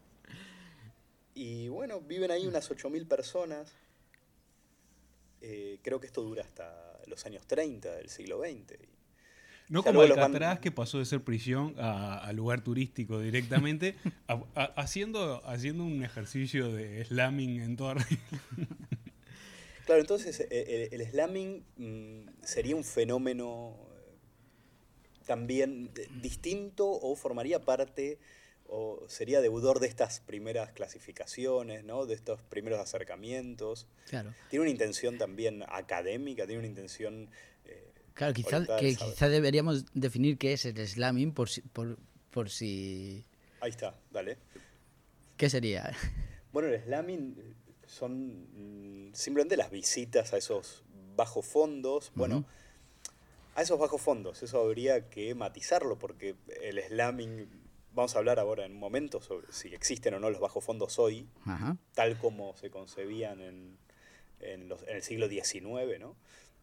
Y bueno, viven ahí unas ocho mil personas. Eh, creo que esto dura hasta los años treinta del siglo veinte. No Ya como luego los van- Alcatraz, que pasó de ser prisión a, a lugar turístico directamente, a- a- haciendo, haciendo un ejercicio de slamming en toda regla. Claro, entonces eh, el, el slamming mm, sería un fenómeno eh, también eh, distinto o formaría parte o sería deudor de estas primeras clasificaciones, ¿no? De estos primeros acercamientos. Claro. Tiene una intención también académica, tiene una intención eh, Claro, quizá, orientada al que saber. quizá deberíamos definir qué es el slamming por si, por, por si... Ahí está, dale. ¿Qué sería? Bueno, el slamming eh, son mm, simplemente las visitas a esos bajos fondos. Bueno, Ujú. a esos bajos fondos, eso habría que matizarlo porque el slamming, vamos a hablar ahora en un momento sobre si existen o no los bajos fondos hoy, Ajá. tal como se concebían en, en, los- en el siglo diecinueve, ¿no?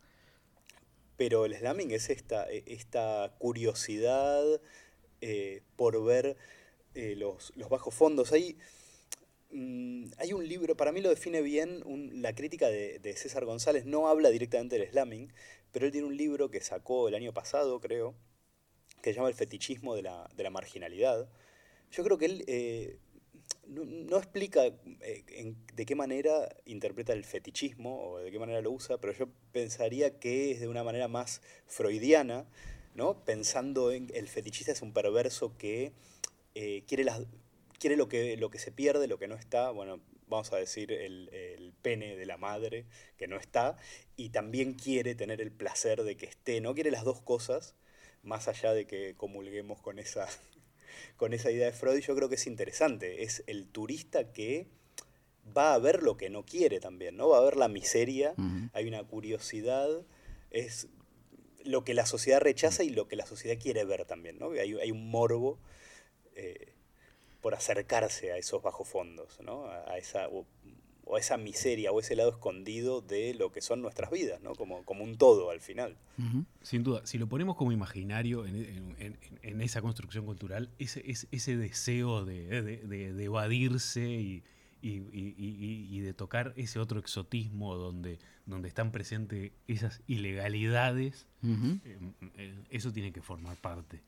Pero el slamming es esta, eh, esta curiosidad eh, por ver eh, los, los bajos fondos. Hay, mm, hay un libro, para mí lo define bien, un- la crítica de, de César González, no habla directamente del slamming, pero él tiene un libro que sacó el año pasado, creo, que se llama El fetichismo de la, de la marginalidad. Yo creo que él eh, no, no explica eh, en- de qué manera interpreta el fetichismo o de qué manera lo usa, pero yo pensaría que es de una manera más freudiana, ¿no? Pensando en el fetichista es un perverso que eh, quiere, las, quiere lo, que, lo que se pierde, lo que no está, bueno, vamos a decir el, el pene de la madre que no está, y también quiere tener el placer de que esté, ¿no? Quiere las dos cosas, más allá de que comulguemos con esa, con esa idea de Freud. Yo creo que es interesante, es el turista que va a ver lo que no quiere también, ¿no? Va a ver la miseria, Ujú. hay una curiosidad, es lo que la sociedad rechaza y lo que la sociedad quiere ver también, ¿no? Hay, hay un morbo eh, por acercarse a esos bajos fondos, ¿no? A, a esa, o, o a esa miseria o ese lado escondido de lo que son nuestras vidas, ¿no? Como, como un todo al final. Ujú. Sin duda, si lo ponemos como imaginario en, en- en- en esa construcción cultural, ese, ese, ese deseo de, de- de- de evadirse y, y, y, y, y de tocar ese otro exotismo donde, donde están presentes esas ilegalidades, uh-huh. eh, eh, eso tiene que formar parte.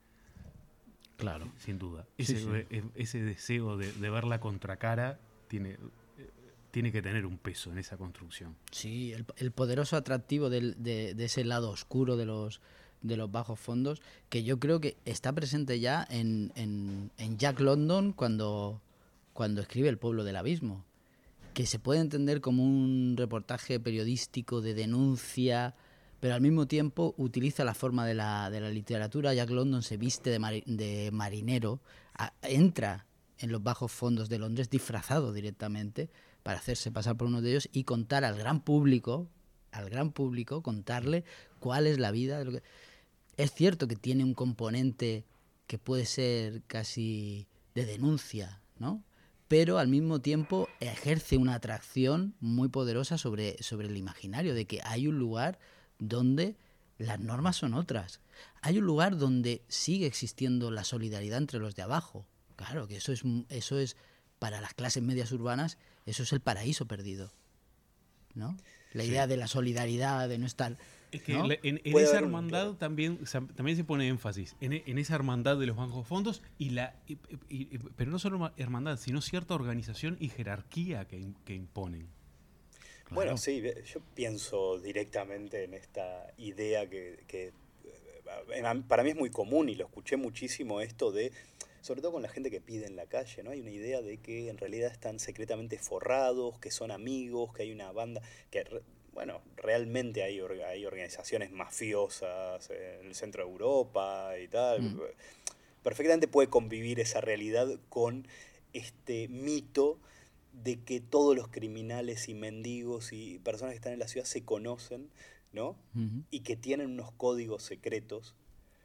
Claro. Sin duda. Ese, sí, sí. ese deseo de, de ver la contracara tiene, tiene que tener un peso en esa construcción. Sí, el, el poderoso atractivo del, de, de ese lado oscuro de los, de los bajos fondos, que yo creo que está presente ya en, en, en Jack London cuando, cuando escribe El pueblo del abismo, que se puede entender como un reportaje periodístico de denuncia, pero al mismo tiempo utiliza la forma de la, de la literatura. Jack London se viste de, mari, de marinero, a, entra en los bajos fondos de Londres disfrazado directamente para hacerse pasar por uno de ellos y contar al gran público, al gran público, contarle cuál es la vida. De lo que... Es cierto que tiene un componente que puede ser casi de denuncia, ¿no? Pero al mismo tiempo ejerce una atracción muy poderosa sobre, sobre el imaginario, de que hay un lugar donde las normas son otras. Hay un lugar donde sigue existiendo la solidaridad entre los de abajo. Claro, que eso es, eso es para las clases medias urbanas, eso es el paraíso perdido, ¿no? La sí. idea de la solidaridad, de no estar... Es que ¿no? en, en esa hermandad un... también, o sea, también se pone énfasis, en, en esa hermandad de los bajos fondos, y la, y, y, pero no solo hermandad, sino cierta organización y jerarquía que, que imponen. Claro. Bueno, sí, yo pienso directamente en esta idea que, que para mí es muy común y lo escuché muchísimo, esto de, sobre todo con la gente que pide en la calle, ¿no? Hay una idea de que en realidad están secretamente forrados, que son amigos, que hay una banda, que, bueno, realmente hay, hay organizaciones mafiosas en el centro de Europa y tal. Mm. Perfectamente puede convivir esa realidad con este mito de que todos los criminales y mendigos y personas que están en la ciudad se conocen, ¿no? Uh-huh. Y que tienen unos códigos secretos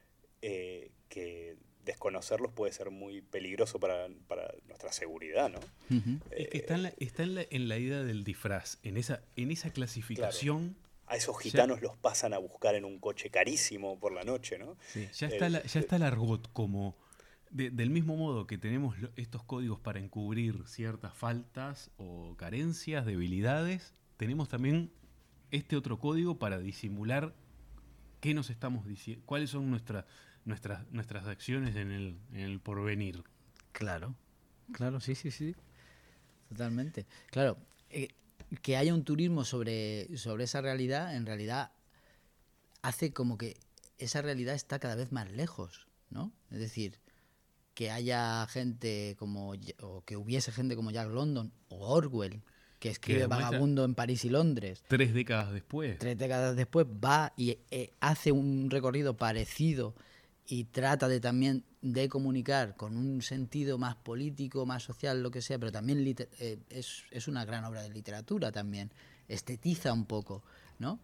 eh, que desconocerlos puede ser muy peligroso para, para nuestra seguridad, ¿no? Uh-huh. Eh, es que está en la, está en la, en la idea del disfraz, en esa, en esa clasificación. Claro. A esos gitanos ya, los pasan a buscar en un coche carísimo por la noche, ¿no? Sí, ya está, eh, la, ya está el argot como... De, del mismo modo que tenemos lo, estos códigos para encubrir ciertas faltas o carencias, debilidades, tenemos también este otro código para disimular qué nos estamos diciendo, cuáles son nuestra, nuestras, nuestras acciones en el, en el porvenir. Claro, claro, sí, sí, sí, totalmente. Claro, eh, que haya un turismo sobre, sobre esa realidad, en realidad hace como que esa realidad está cada vez más lejos, ¿no? Es decir, que haya gente como, o que hubiese gente como Jack London o Orwell, que escribe Vagabundo en París y Londres. Tres décadas después. Tres décadas después va y eh, hace un recorrido parecido y trata de también de comunicar con un sentido más político, más social, lo que sea, pero también liter- eh, es, es una gran obra de literatura también. Estetiza un poco, ¿no?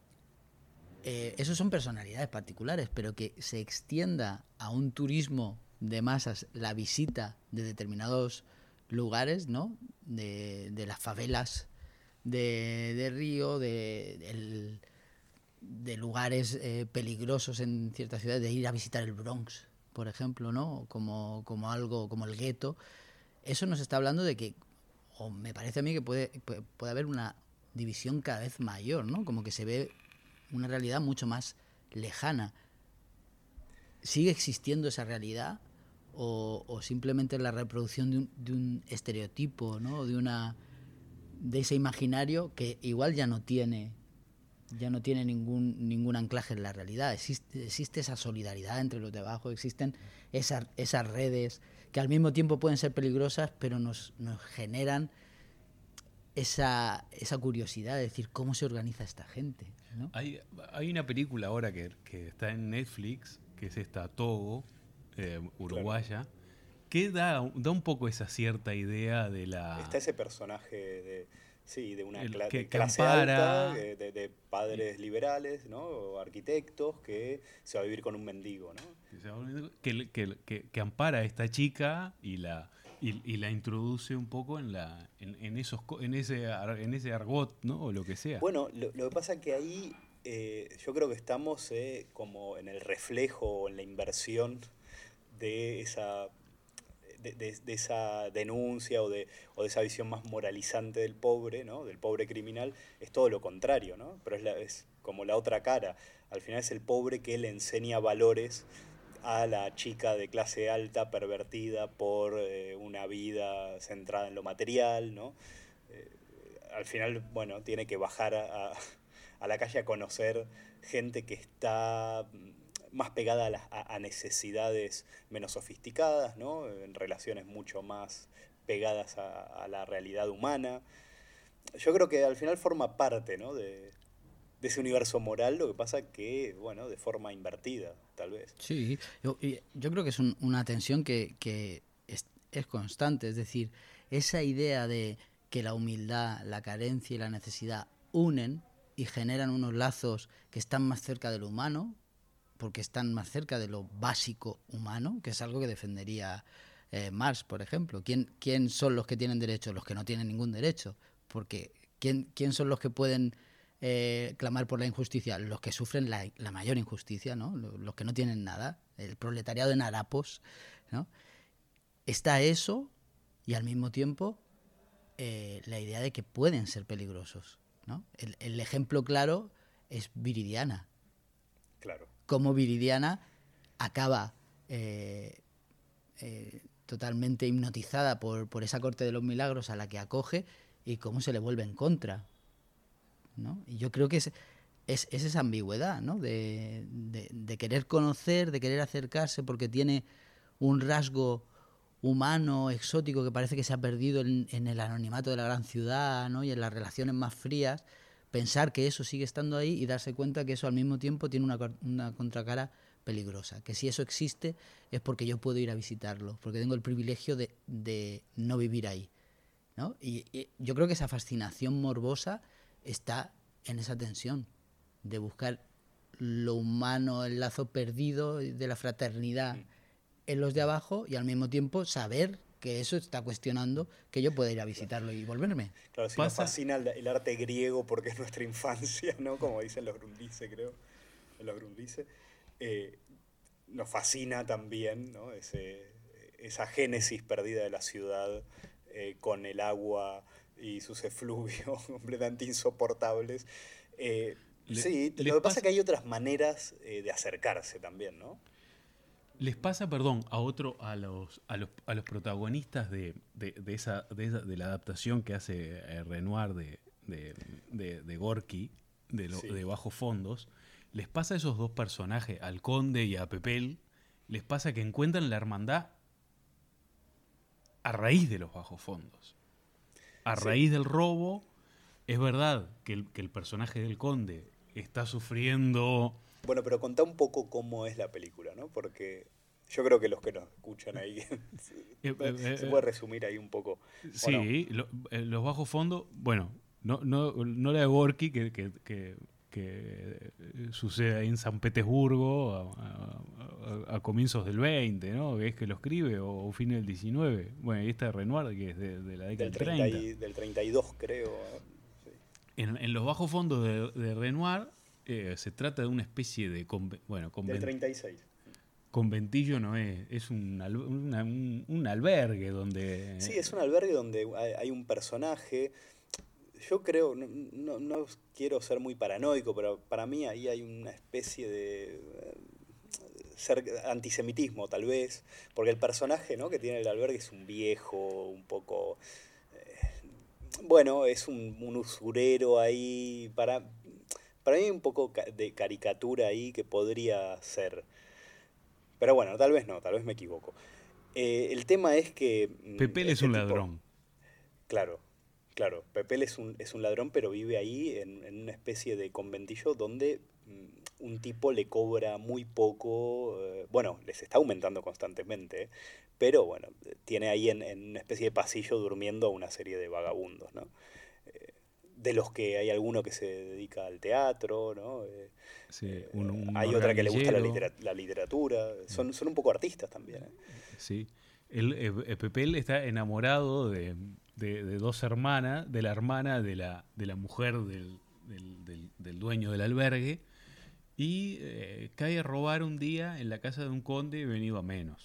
Eh, esos son personalidades particulares, pero que se extienda a un turismo de masas, la visita de determinados lugares, ¿no? De, de las favelas de, de Río, de, de, el, de lugares eh, peligrosos en ciertas ciudades, de ir a visitar el Bronx, por ejemplo, ¿no? Como, como algo, como el gueto. Eso nos está hablando de que, o me parece a mí que puede, puede, puede haber una división cada vez mayor, ¿no? Como que se ve una realidad mucho más lejana. ¿Sigue existiendo esa realidad o, o simplemente la reproducción de un, de un estereotipo, ¿no? De una de ese imaginario que igual ya no tiene ya no tiene ningún ningún anclaje en la realidad? Existe, existe esa solidaridad entre los de abajo, existen esas, esas redes que al mismo tiempo pueden ser peligrosas, pero nos, nos generan esa, esa curiosidad de decir cómo se organiza esta gente, ¿no? Hay, hay una película ahora que, que está en Netflix, que es esta Togo, eh, uruguaya, claro, que da, da un poco esa cierta idea de la... Está ese personaje de, sí, de una el, cla- que, de que clase ampara, alta, de, de, de padres sí. liberales, ¿no? O arquitectos, que se va a vivir con un mendigo, ¿no? Que, que, que, que ampara a esta chica y la... Y, y la introduce un poco en la en, en esos en ese en ese argot, ¿no? O lo que sea. Bueno, lo, lo que pasa es que ahí eh, yo creo que estamos eh, como en el reflejo o en la inversión de esa de, de, de esa denuncia o de, o de esa visión más moralizante del pobre, ¿no? Del pobre criminal, es todo lo contrario, ¿no? Pero es, la, es como la otra cara. Al final es el pobre que le enseña valores a la chica de clase alta pervertida por eh, una vida centrada en lo material, ¿no? Eh, al final, bueno, tiene que bajar a, a la calle a conocer gente que está más pegada a, las, a, a necesidades menos sofisticadas, ¿no? En relaciones mucho más pegadas a, a la realidad humana. Yo creo que al final forma parte, ¿no? de, de ese universo moral, lo que pasa que, bueno, de forma invertida, tal vez. Sí, yo, yo creo que es un, una tensión que, que es, es constante, es decir, esa idea de que la humildad, la carencia y la necesidad unen y generan unos lazos que están más cerca de lo humano, porque están más cerca de lo básico humano, que es algo que defendería eh, Marx, por ejemplo. ¿Quién, ¿Quién son los que tienen derecho? Los que no tienen ningún derecho. Porque ¿quién, quién son los que pueden eh, clamar por la injusticia? Los que sufren la, la mayor injusticia, ¿no? Los que no tienen nada, el proletariado en harapos, ¿no? Está eso y al mismo tiempo eh, la idea de que pueden ser peligrosos, ¿no? El, el ejemplo claro es Viridiana. Claro. Cómo Viridiana acaba eh, eh, totalmente hipnotizada por, por esa corte de los milagros a la que acoge y cómo se le vuelve en contra, ¿no? Y yo creo que es, es, es esa ambigüedad, ¿no? de, de, de querer conocer, de querer acercarse porque tiene un rasgo humano, exótico, que parece que se ha perdido en, en el anonimato de la gran ciudad, ¿no? Y en las relaciones más frías, pensar que eso sigue estando ahí y darse cuenta que eso al mismo tiempo tiene una, una contracara peligrosa, que si eso existe es porque yo puedo ir a visitarlo, porque tengo el privilegio de, de no vivir ahí, ¿no? Y, y yo creo que esa fascinación morbosa está en esa tensión de buscar lo humano, el lazo perdido de la fraternidad en los de abajo y al mismo tiempo saber que eso está cuestionando que yo pueda ir a visitarlo y volverme. Claro, si nos fascina el, el arte griego porque es nuestra infancia, ¿no? Como dicen los Grundrisse, creo, los Grundrisse, eh, nos fascina también, ¿no? Ese, esa génesis perdida de la ciudad eh, con el agua y sus efluvios completamente insoportables. Eh, le, sí, lo que pasa, pasa es que hay otras maneras eh, de acercarse también, ¿no? Les pasa, perdón, a otro, a los, a los, a los protagonistas de, de, de, esa, de, esa, de la adaptación que hace eh, Renoir de, de, de, de Gorky, de, lo, sí. de Bajos Fondos, les pasa a esos dos personajes, al Conde y a Pepel, les pasa que encuentran la hermandad a raíz de los Bajos Fondos. A sí. raíz del robo, es verdad que el, que el personaje del Conde está sufriendo... Bueno, pero contá un poco cómo es la película, ¿no? Porque yo creo que los que nos escuchan ahí eh, eh, se puede resumir ahí un poco. Sí, no? lo, Los Bajos Fondos, bueno, no, no, no la de Gorky, que, que, que, que sucede ahí en San Petersburgo a, a, a, a comienzos del veinte, ¿no? Que es que lo escribe, o, o fin del diecinueve. Bueno, y esta de Renoir, que es de, de la década del treinta. Y, del treinta y dos, creo. Sí. En, en Los Bajos Fondos de, de Renoir... Eh, se trata de una especie de... Conve- bueno, conven- del treinta y seis. Conventillo no es, es un, al- una, un, un albergue donde... Sí, es un albergue donde hay, hay un personaje. Yo creo, no, no, no quiero ser muy paranoico, pero para mí ahí hay una especie de ser, antisemitismo, tal vez, porque el personaje, ¿no?, que tiene el albergue es un viejo, un poco... Eh, bueno, es un, un usurero ahí, para... Para mí hay un poco de caricatura ahí que podría ser. Pero bueno, tal vez no, tal vez me equivoco. Eh, el tema es que... Pepel es un tipo, ladrón. Claro, claro. Pepel es un, es un ladrón, pero vive ahí en, en una especie de conventillo donde mm, un tipo le cobra muy poco. Eh, bueno, les está aumentando constantemente, ¿eh? Pero bueno, tiene ahí en, en una especie de pasillo durmiendo a una serie de vagabundos, ¿no? Eh, de los que hay alguno que se dedica al teatro, ¿no? Eh, sí, un, un hay otra que le gusta la, litera, la literatura. Son, son un poco artistas también, ¿eh? Sí. El, el Pepel está enamorado de, de, de dos hermanas, de la hermana de la, de la mujer del, del, del, del dueño del albergue, y eh, cae a robar un día en la casa de un conde venido a menos.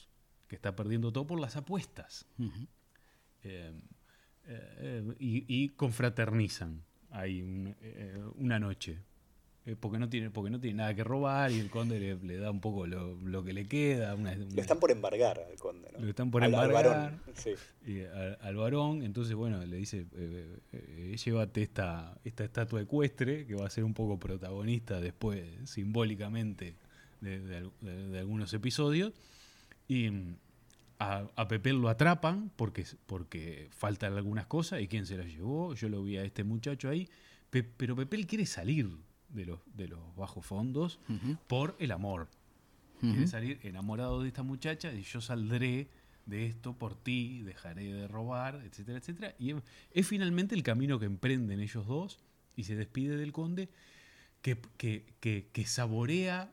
que está perdiendo todo por las apuestas. Uh-huh. eh, eh, y, y confraternizan ahí un, eh, una noche. Eh, porque, no tiene, porque no tiene nada que robar y el conde le, le da un poco lo, lo que le queda. Una, una, lo están por embargar al conde, ¿no? Lo están por al, embargar al varón, sí. y al, al varón. Entonces, bueno, le dice, eh, eh, llévate esta, esta estatua ecuestre que va a ser un poco protagonista después, simbólicamente, de, de, de, de algunos episodios. Y a, a Pepel lo atrapan porque, porque faltan algunas cosas. ¿Y quién se las llevó? Yo lo vi a este muchacho ahí. Pe, pero Pepel quiere salir de los, de los bajos fondos uh-huh. por el amor. Uh-huh. Quiere salir enamorado de esta muchacha y yo saldré de esto por ti, dejaré de robar, etcétera, etcétera. Y es, es finalmente el camino que emprenden ellos dos y se despide del conde que, que, que, que saborea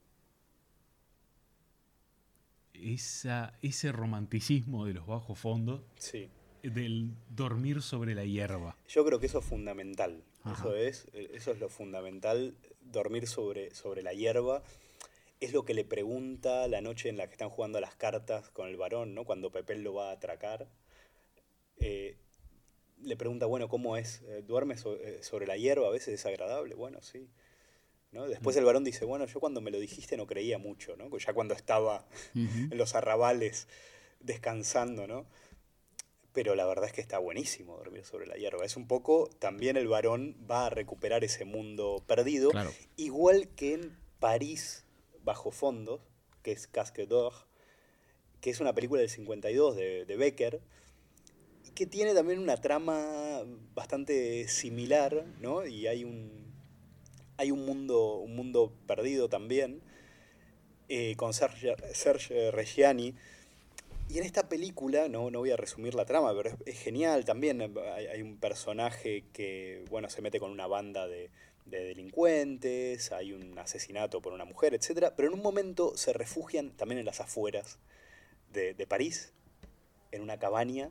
esa, ese romanticismo de los bajos fondos, sí. del dormir sobre la hierba. Yo creo que eso es fundamental. Ajá. Eso es, eso es lo fundamental, dormir sobre, sobre la hierba. Es lo que le pregunta la noche en la que están jugando a las cartas con el varón, ¿no? Cuando Pepel lo va a atracar. Eh, le pregunta, bueno, ¿cómo es? ¿Duerme so, eh, sobre la hierba? A veces es agradable. Bueno, sí. ¿No? Después el varón dice, bueno, yo cuando me lo dijiste no creía mucho, ¿no? Ya cuando estaba uh-huh. en los arrabales descansando, ¿no? Pero la verdad es que está buenísimo dormir sobre la hierba. Es un poco, también el varón va a recuperar ese mundo perdido, claro. Igual que en París bajo fondos, que es Casque d'Or, que es una película del cincuenta y dos de, de Becker, que tiene también una trama bastante similar, ¿no? Y hay un, hay un, mundo, un mundo perdido también, eh, con Serge, Serge Reggiani. Y en esta película, no, no voy a resumir la trama, pero es, es genial también. Hay, hay un personaje que, bueno, se mete con una banda de, de delincuentes, hay un asesinato por una mujer, etcétera. Pero en un momento se refugian también en las afueras de, de París, en una cabaña,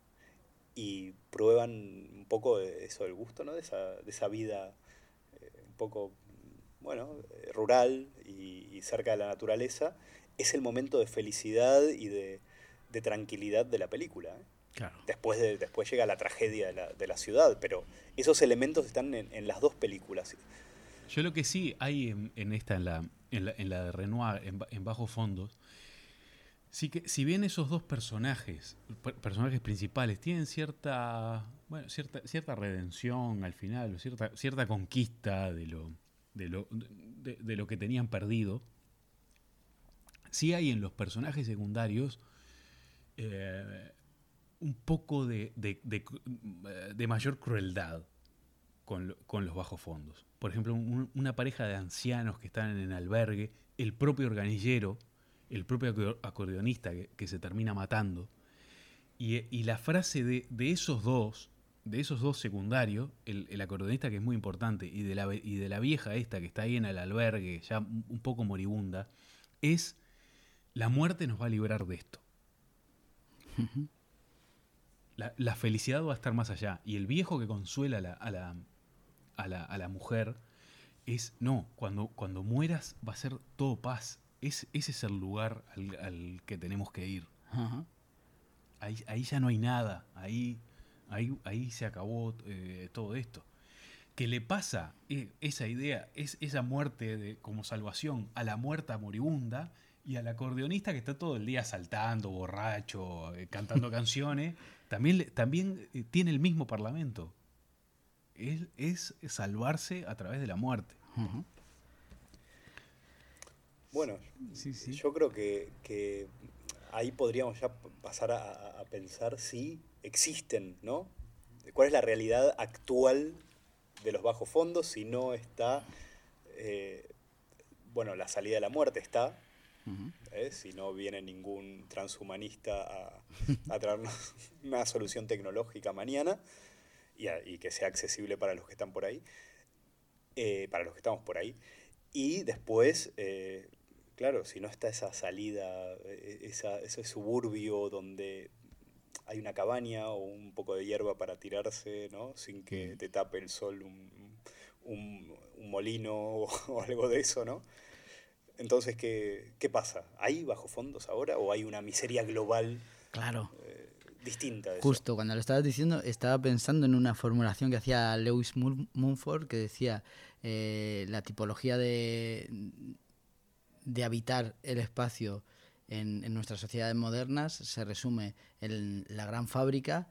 y prueban un poco de eso, del gusto, ¿no? De esa, de esa vida eh, un poco, bueno, eh, rural y, y cerca de la naturaleza. Es el momento de felicidad y de, de tranquilidad de la película, ¿eh? Claro. Después, de, después llega la tragedia de la, de la ciudad, pero esos elementos están en, en las dos películas. Yo lo que sí hay en, en esta, en la, en la, en la de Renoir, en, en Bajos Fondos, sí que si bien esos dos personajes, personajes principales, tienen cierta, bueno, cierta, cierta redención al final, cierta, cierta conquista de lo, de lo, de, de lo que tenían perdido, sí hay en los personajes secundarios eh, un poco de, de, de, de mayor crueldad con, con los bajos fondos. Por ejemplo, un, una pareja de ancianos que están en el albergue, el propio organillero, el propio acordeonista que, que se termina matando. Y, y la frase de, de esos dos, de esos dos secundarios, el, el acordeonista que es muy importante, y de, la, y de la vieja esta que está ahí en el albergue, ya un poco moribunda, es: la muerte nos va a librar de esto. Uh-huh. La, la felicidad va a estar más allá. Y el viejo que consuela a la, a la, a la, a la mujer es: no, cuando, cuando mueras va a ser todo paz. Es, ese es el lugar al, al que tenemos que ir. Uh-huh. Ahí, ahí ya no hay nada. Ahí, ahí, ahí se acabó eh, todo esto. Que le pasa eh, esa idea, es, esa muerte de, como salvación a la muerta moribunda, y al acordeonista que está todo el día saltando, borracho, eh, cantando canciones, también, también eh, tiene el mismo parlamento. Es, es salvarse a través de la muerte. Uh-huh. Bueno, sí, sí. Yo creo que, que ahí podríamos ya pasar a, a pensar si existen, ¿no? ¿Cuál es la realidad actual de los bajos fondos? Si no está, eh, bueno, la salida de la muerte está, uh-huh. ¿eh? Si no viene ningún transhumanista a, a traernos una solución tecnológica mañana y, a, y que sea accesible para los que están por ahí, eh, para los que estamos por ahí. Y después, eh, claro, si no está esa salida, esa, ese suburbio donde hay una cabaña o un poco de hierba para tirarse, ¿no? Sin que te tape el sol un, un, un molino o, o algo de eso, ¿no? Entonces, ¿qué, qué pasa? ¿Hay bajos-fondos ahora o hay una miseria global Claro. eh, distinta de Justo, cuando lo estabas diciendo, estaba pensando en una formulación que hacía Lewis Mumford, que decía eh, la tipología de, de habitar el espacio en, en nuestras sociedades modernas se resume en la gran fábrica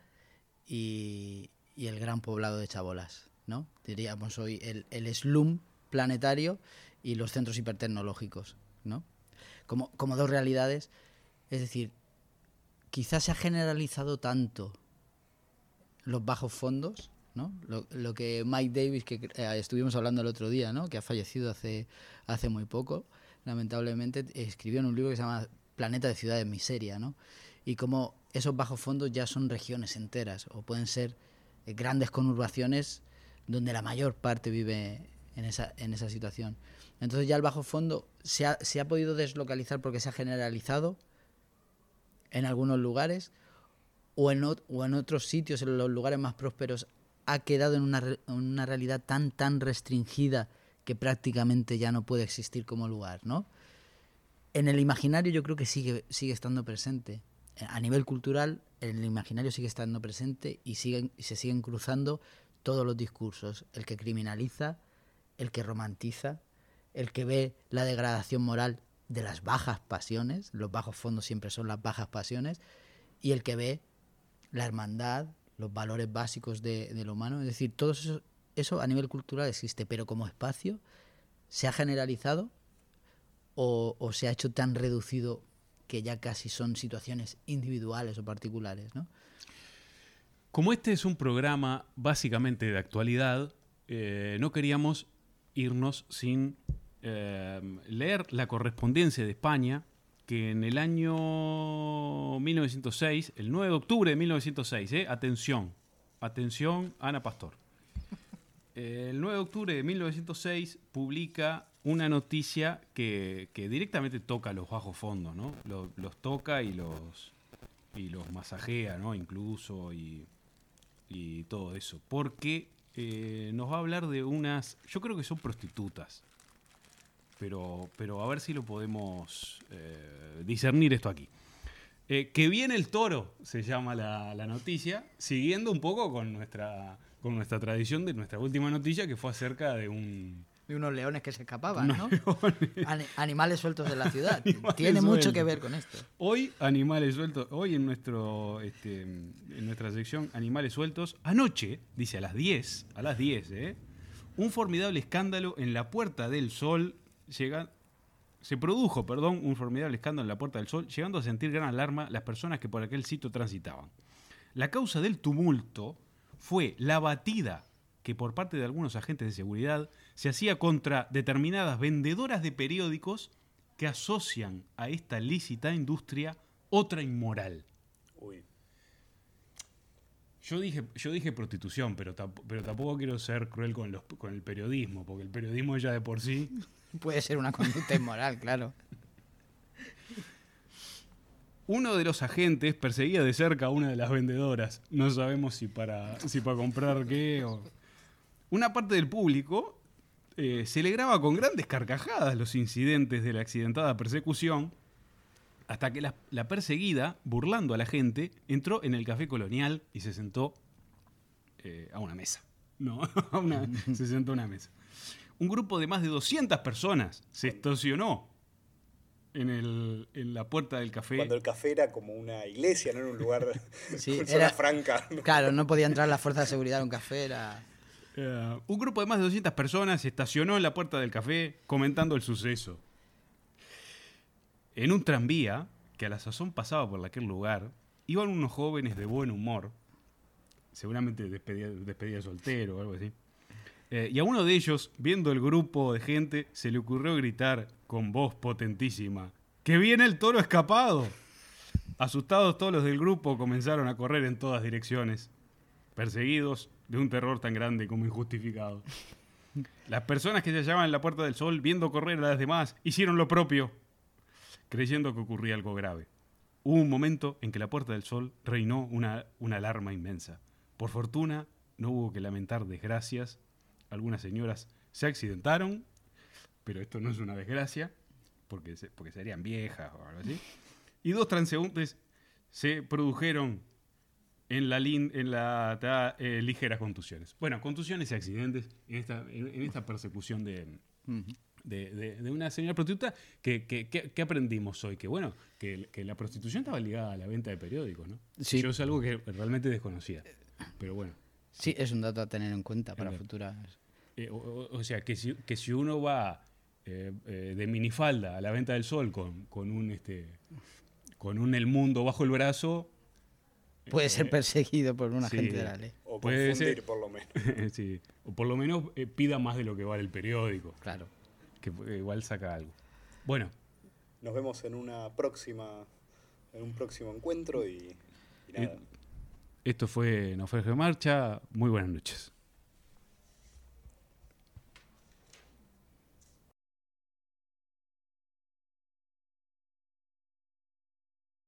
y, y el gran poblado de chabolas, ¿no? Diríamos hoy el, el slum planetario y los centros hipertecnológicos, ¿no? Como, como dos realidades, es decir, quizás se ha generalizado tanto los bajos fondos, ¿no? Lo, lo que Mike Davis, que eh, estuvimos hablando el otro día, ¿no? Que ha fallecido hace, hace muy poco, lamentablemente, escribió en un libro que se llama Planeta de Ciudades Miseria, ¿no? Y como esos bajos fondos ya son regiones enteras, o pueden ser eh, grandes conurbaciones donde la mayor parte vive en esa, en esa situación. Entonces ya el bajo fondo se ha, se ha podido deslocalizar porque se ha generalizado en algunos lugares, o en, o, o en otros sitios, en los lugares más prósperos, ha quedado en una, en una realidad tan, tan restringida que prácticamente ya no puede existir como lugar, ¿no? En el imaginario yo creo que sigue, sigue estando presente. A nivel cultural, en el imaginario sigue estando presente y, siguen, y se siguen cruzando todos los discursos. El que criminaliza, el que romantiza, el que ve la degradación moral de las bajas pasiones, los bajos fondos siempre son las bajas pasiones, y el que ve la hermandad, los valores básicos de, de lo humano. Es decir, todo eso, eso a nivel cultural existe, pero como espacio se ha generalizado o, o se ha hecho tan reducido que ya casi son situaciones individuales o particulares, ¿no? Como este es un programa básicamente de actualidad, eh, no queríamos irnos sin eh, leer la correspondencia de España, que en el año mil novecientos seis, el nueve de octubre de mil novecientos seis, eh, atención, atención Ana Pastor, eh, el nueve de octubre de mil novecientos seis publica una noticia que, que directamente toca los bajos fondos, ¿no? Los, los toca y los, y los masajea, ¿no? Incluso y, y todo eso, porque eh, nos va a hablar de unas, yo creo que son prostitutas, pero, pero a ver si lo podemos eh, discernir esto aquí. Eh, que viene el toro, se llama la, la noticia, siguiendo un poco con nuestra, con nuestra tradición de nuestra última noticia, que fue acerca de un... de unos leones que se escapaban, ¿no? Leones. An- animales sueltos de la ciudad. Animales Tiene mucho sueltos. que ver con esto. Hoy, animales sueltos, hoy en nuestro este, en nuestra sección Animales Sueltos, anoche, dice a las diez, a las diez, ¿eh? Un formidable escándalo en la Puerta del Sol, llega, se produjo, perdón, un formidable escándalo en la Puerta del Sol, llegando a sentir gran alarma las personas que por aquel sitio transitaban. La causa del tumulto fue la batida que por parte de algunos agentes de seguridad se hacía contra determinadas vendedoras de periódicos que asocian a esta lícita industria otra inmoral. Uy. Yo dije, yo dije prostitución, pero, tamp- pero tampoco quiero ser cruel con, los, con el periodismo, porque el periodismo ya de por sí... Puede ser una conducta inmoral, claro. Uno de los agentes perseguía de cerca a una de las vendedoras. No sabemos si para, si para comprar qué o... Una parte del público eh, celebraba con grandes carcajadas los incidentes de la accidentada persecución, hasta que la, la perseguida, burlando a la gente, entró en el Café Colonial y se sentó eh, a una mesa. No, a una, se sentó a una mesa. Un grupo de más de doscientas personas se estacionó en, el, en la puerta del café. Cuando el café era como una iglesia, no era un lugar Sí, con era- zona franca. ¿no? Claro, no podía entrar la fuerza de seguridad a un café, era... Eh, un grupo de más de doscientas personas se estacionó en la puerta del café comentando el suceso. En un tranvía, que a la sazón pasaba por aquel lugar, iban unos jóvenes de buen humor, seguramente despedida, despedida soltero o algo así. Eh, y a uno de ellos, viendo el grupo de gente, se le ocurrió gritar con voz potentísima: ¡Que viene el toro escapado! Asustados todos los del grupo comenzaron a correr en todas direcciones, perseguidos de un terror tan grande como injustificado. Las personas que se hallaban en la Puerta del Sol, viendo correr a las demás, hicieron lo propio, creyendo que ocurría algo grave. Hubo un momento en que la Puerta del Sol reinó una, una alarma inmensa. Por fortuna, no hubo que lamentar desgracias. Algunas señoras se accidentaron, pero esto no es una desgracia. porque, se, porque serían viejas o algo así. Y dos transeúntes se produjeron en la, lin, en la ta, eh, ligeras contusiones. Bueno, contusiones y accidentes en esta, en, en esta persecución de, uh-huh. de, de, de una señora prostituta que, que, que, que aprendimos hoy, que bueno, que, que la prostitución estaba ligada a la venta de periódicos, ¿no? Sí. Yo es algo que realmente desconocía, pero bueno. Sí, es un dato a tener en cuenta para claro. futuras... Eh, o, o sea, que si, que si uno va eh, eh, de minifalda a la Venta del Sol con, con un este con un El Mundo bajo el brazo... Puede eh, ser perseguido por un sí, agente de la ley. O puede confundir, ser, por lo menos. Sí, o por lo menos eh, pida más de lo que vale el periódico. Claro. Que eh, igual saca algo. Bueno. Nos vemos en una próxima, en un próximo encuentro y, y nada. Eh, esto fue Naufragio en Marcha. Muy buenas noches.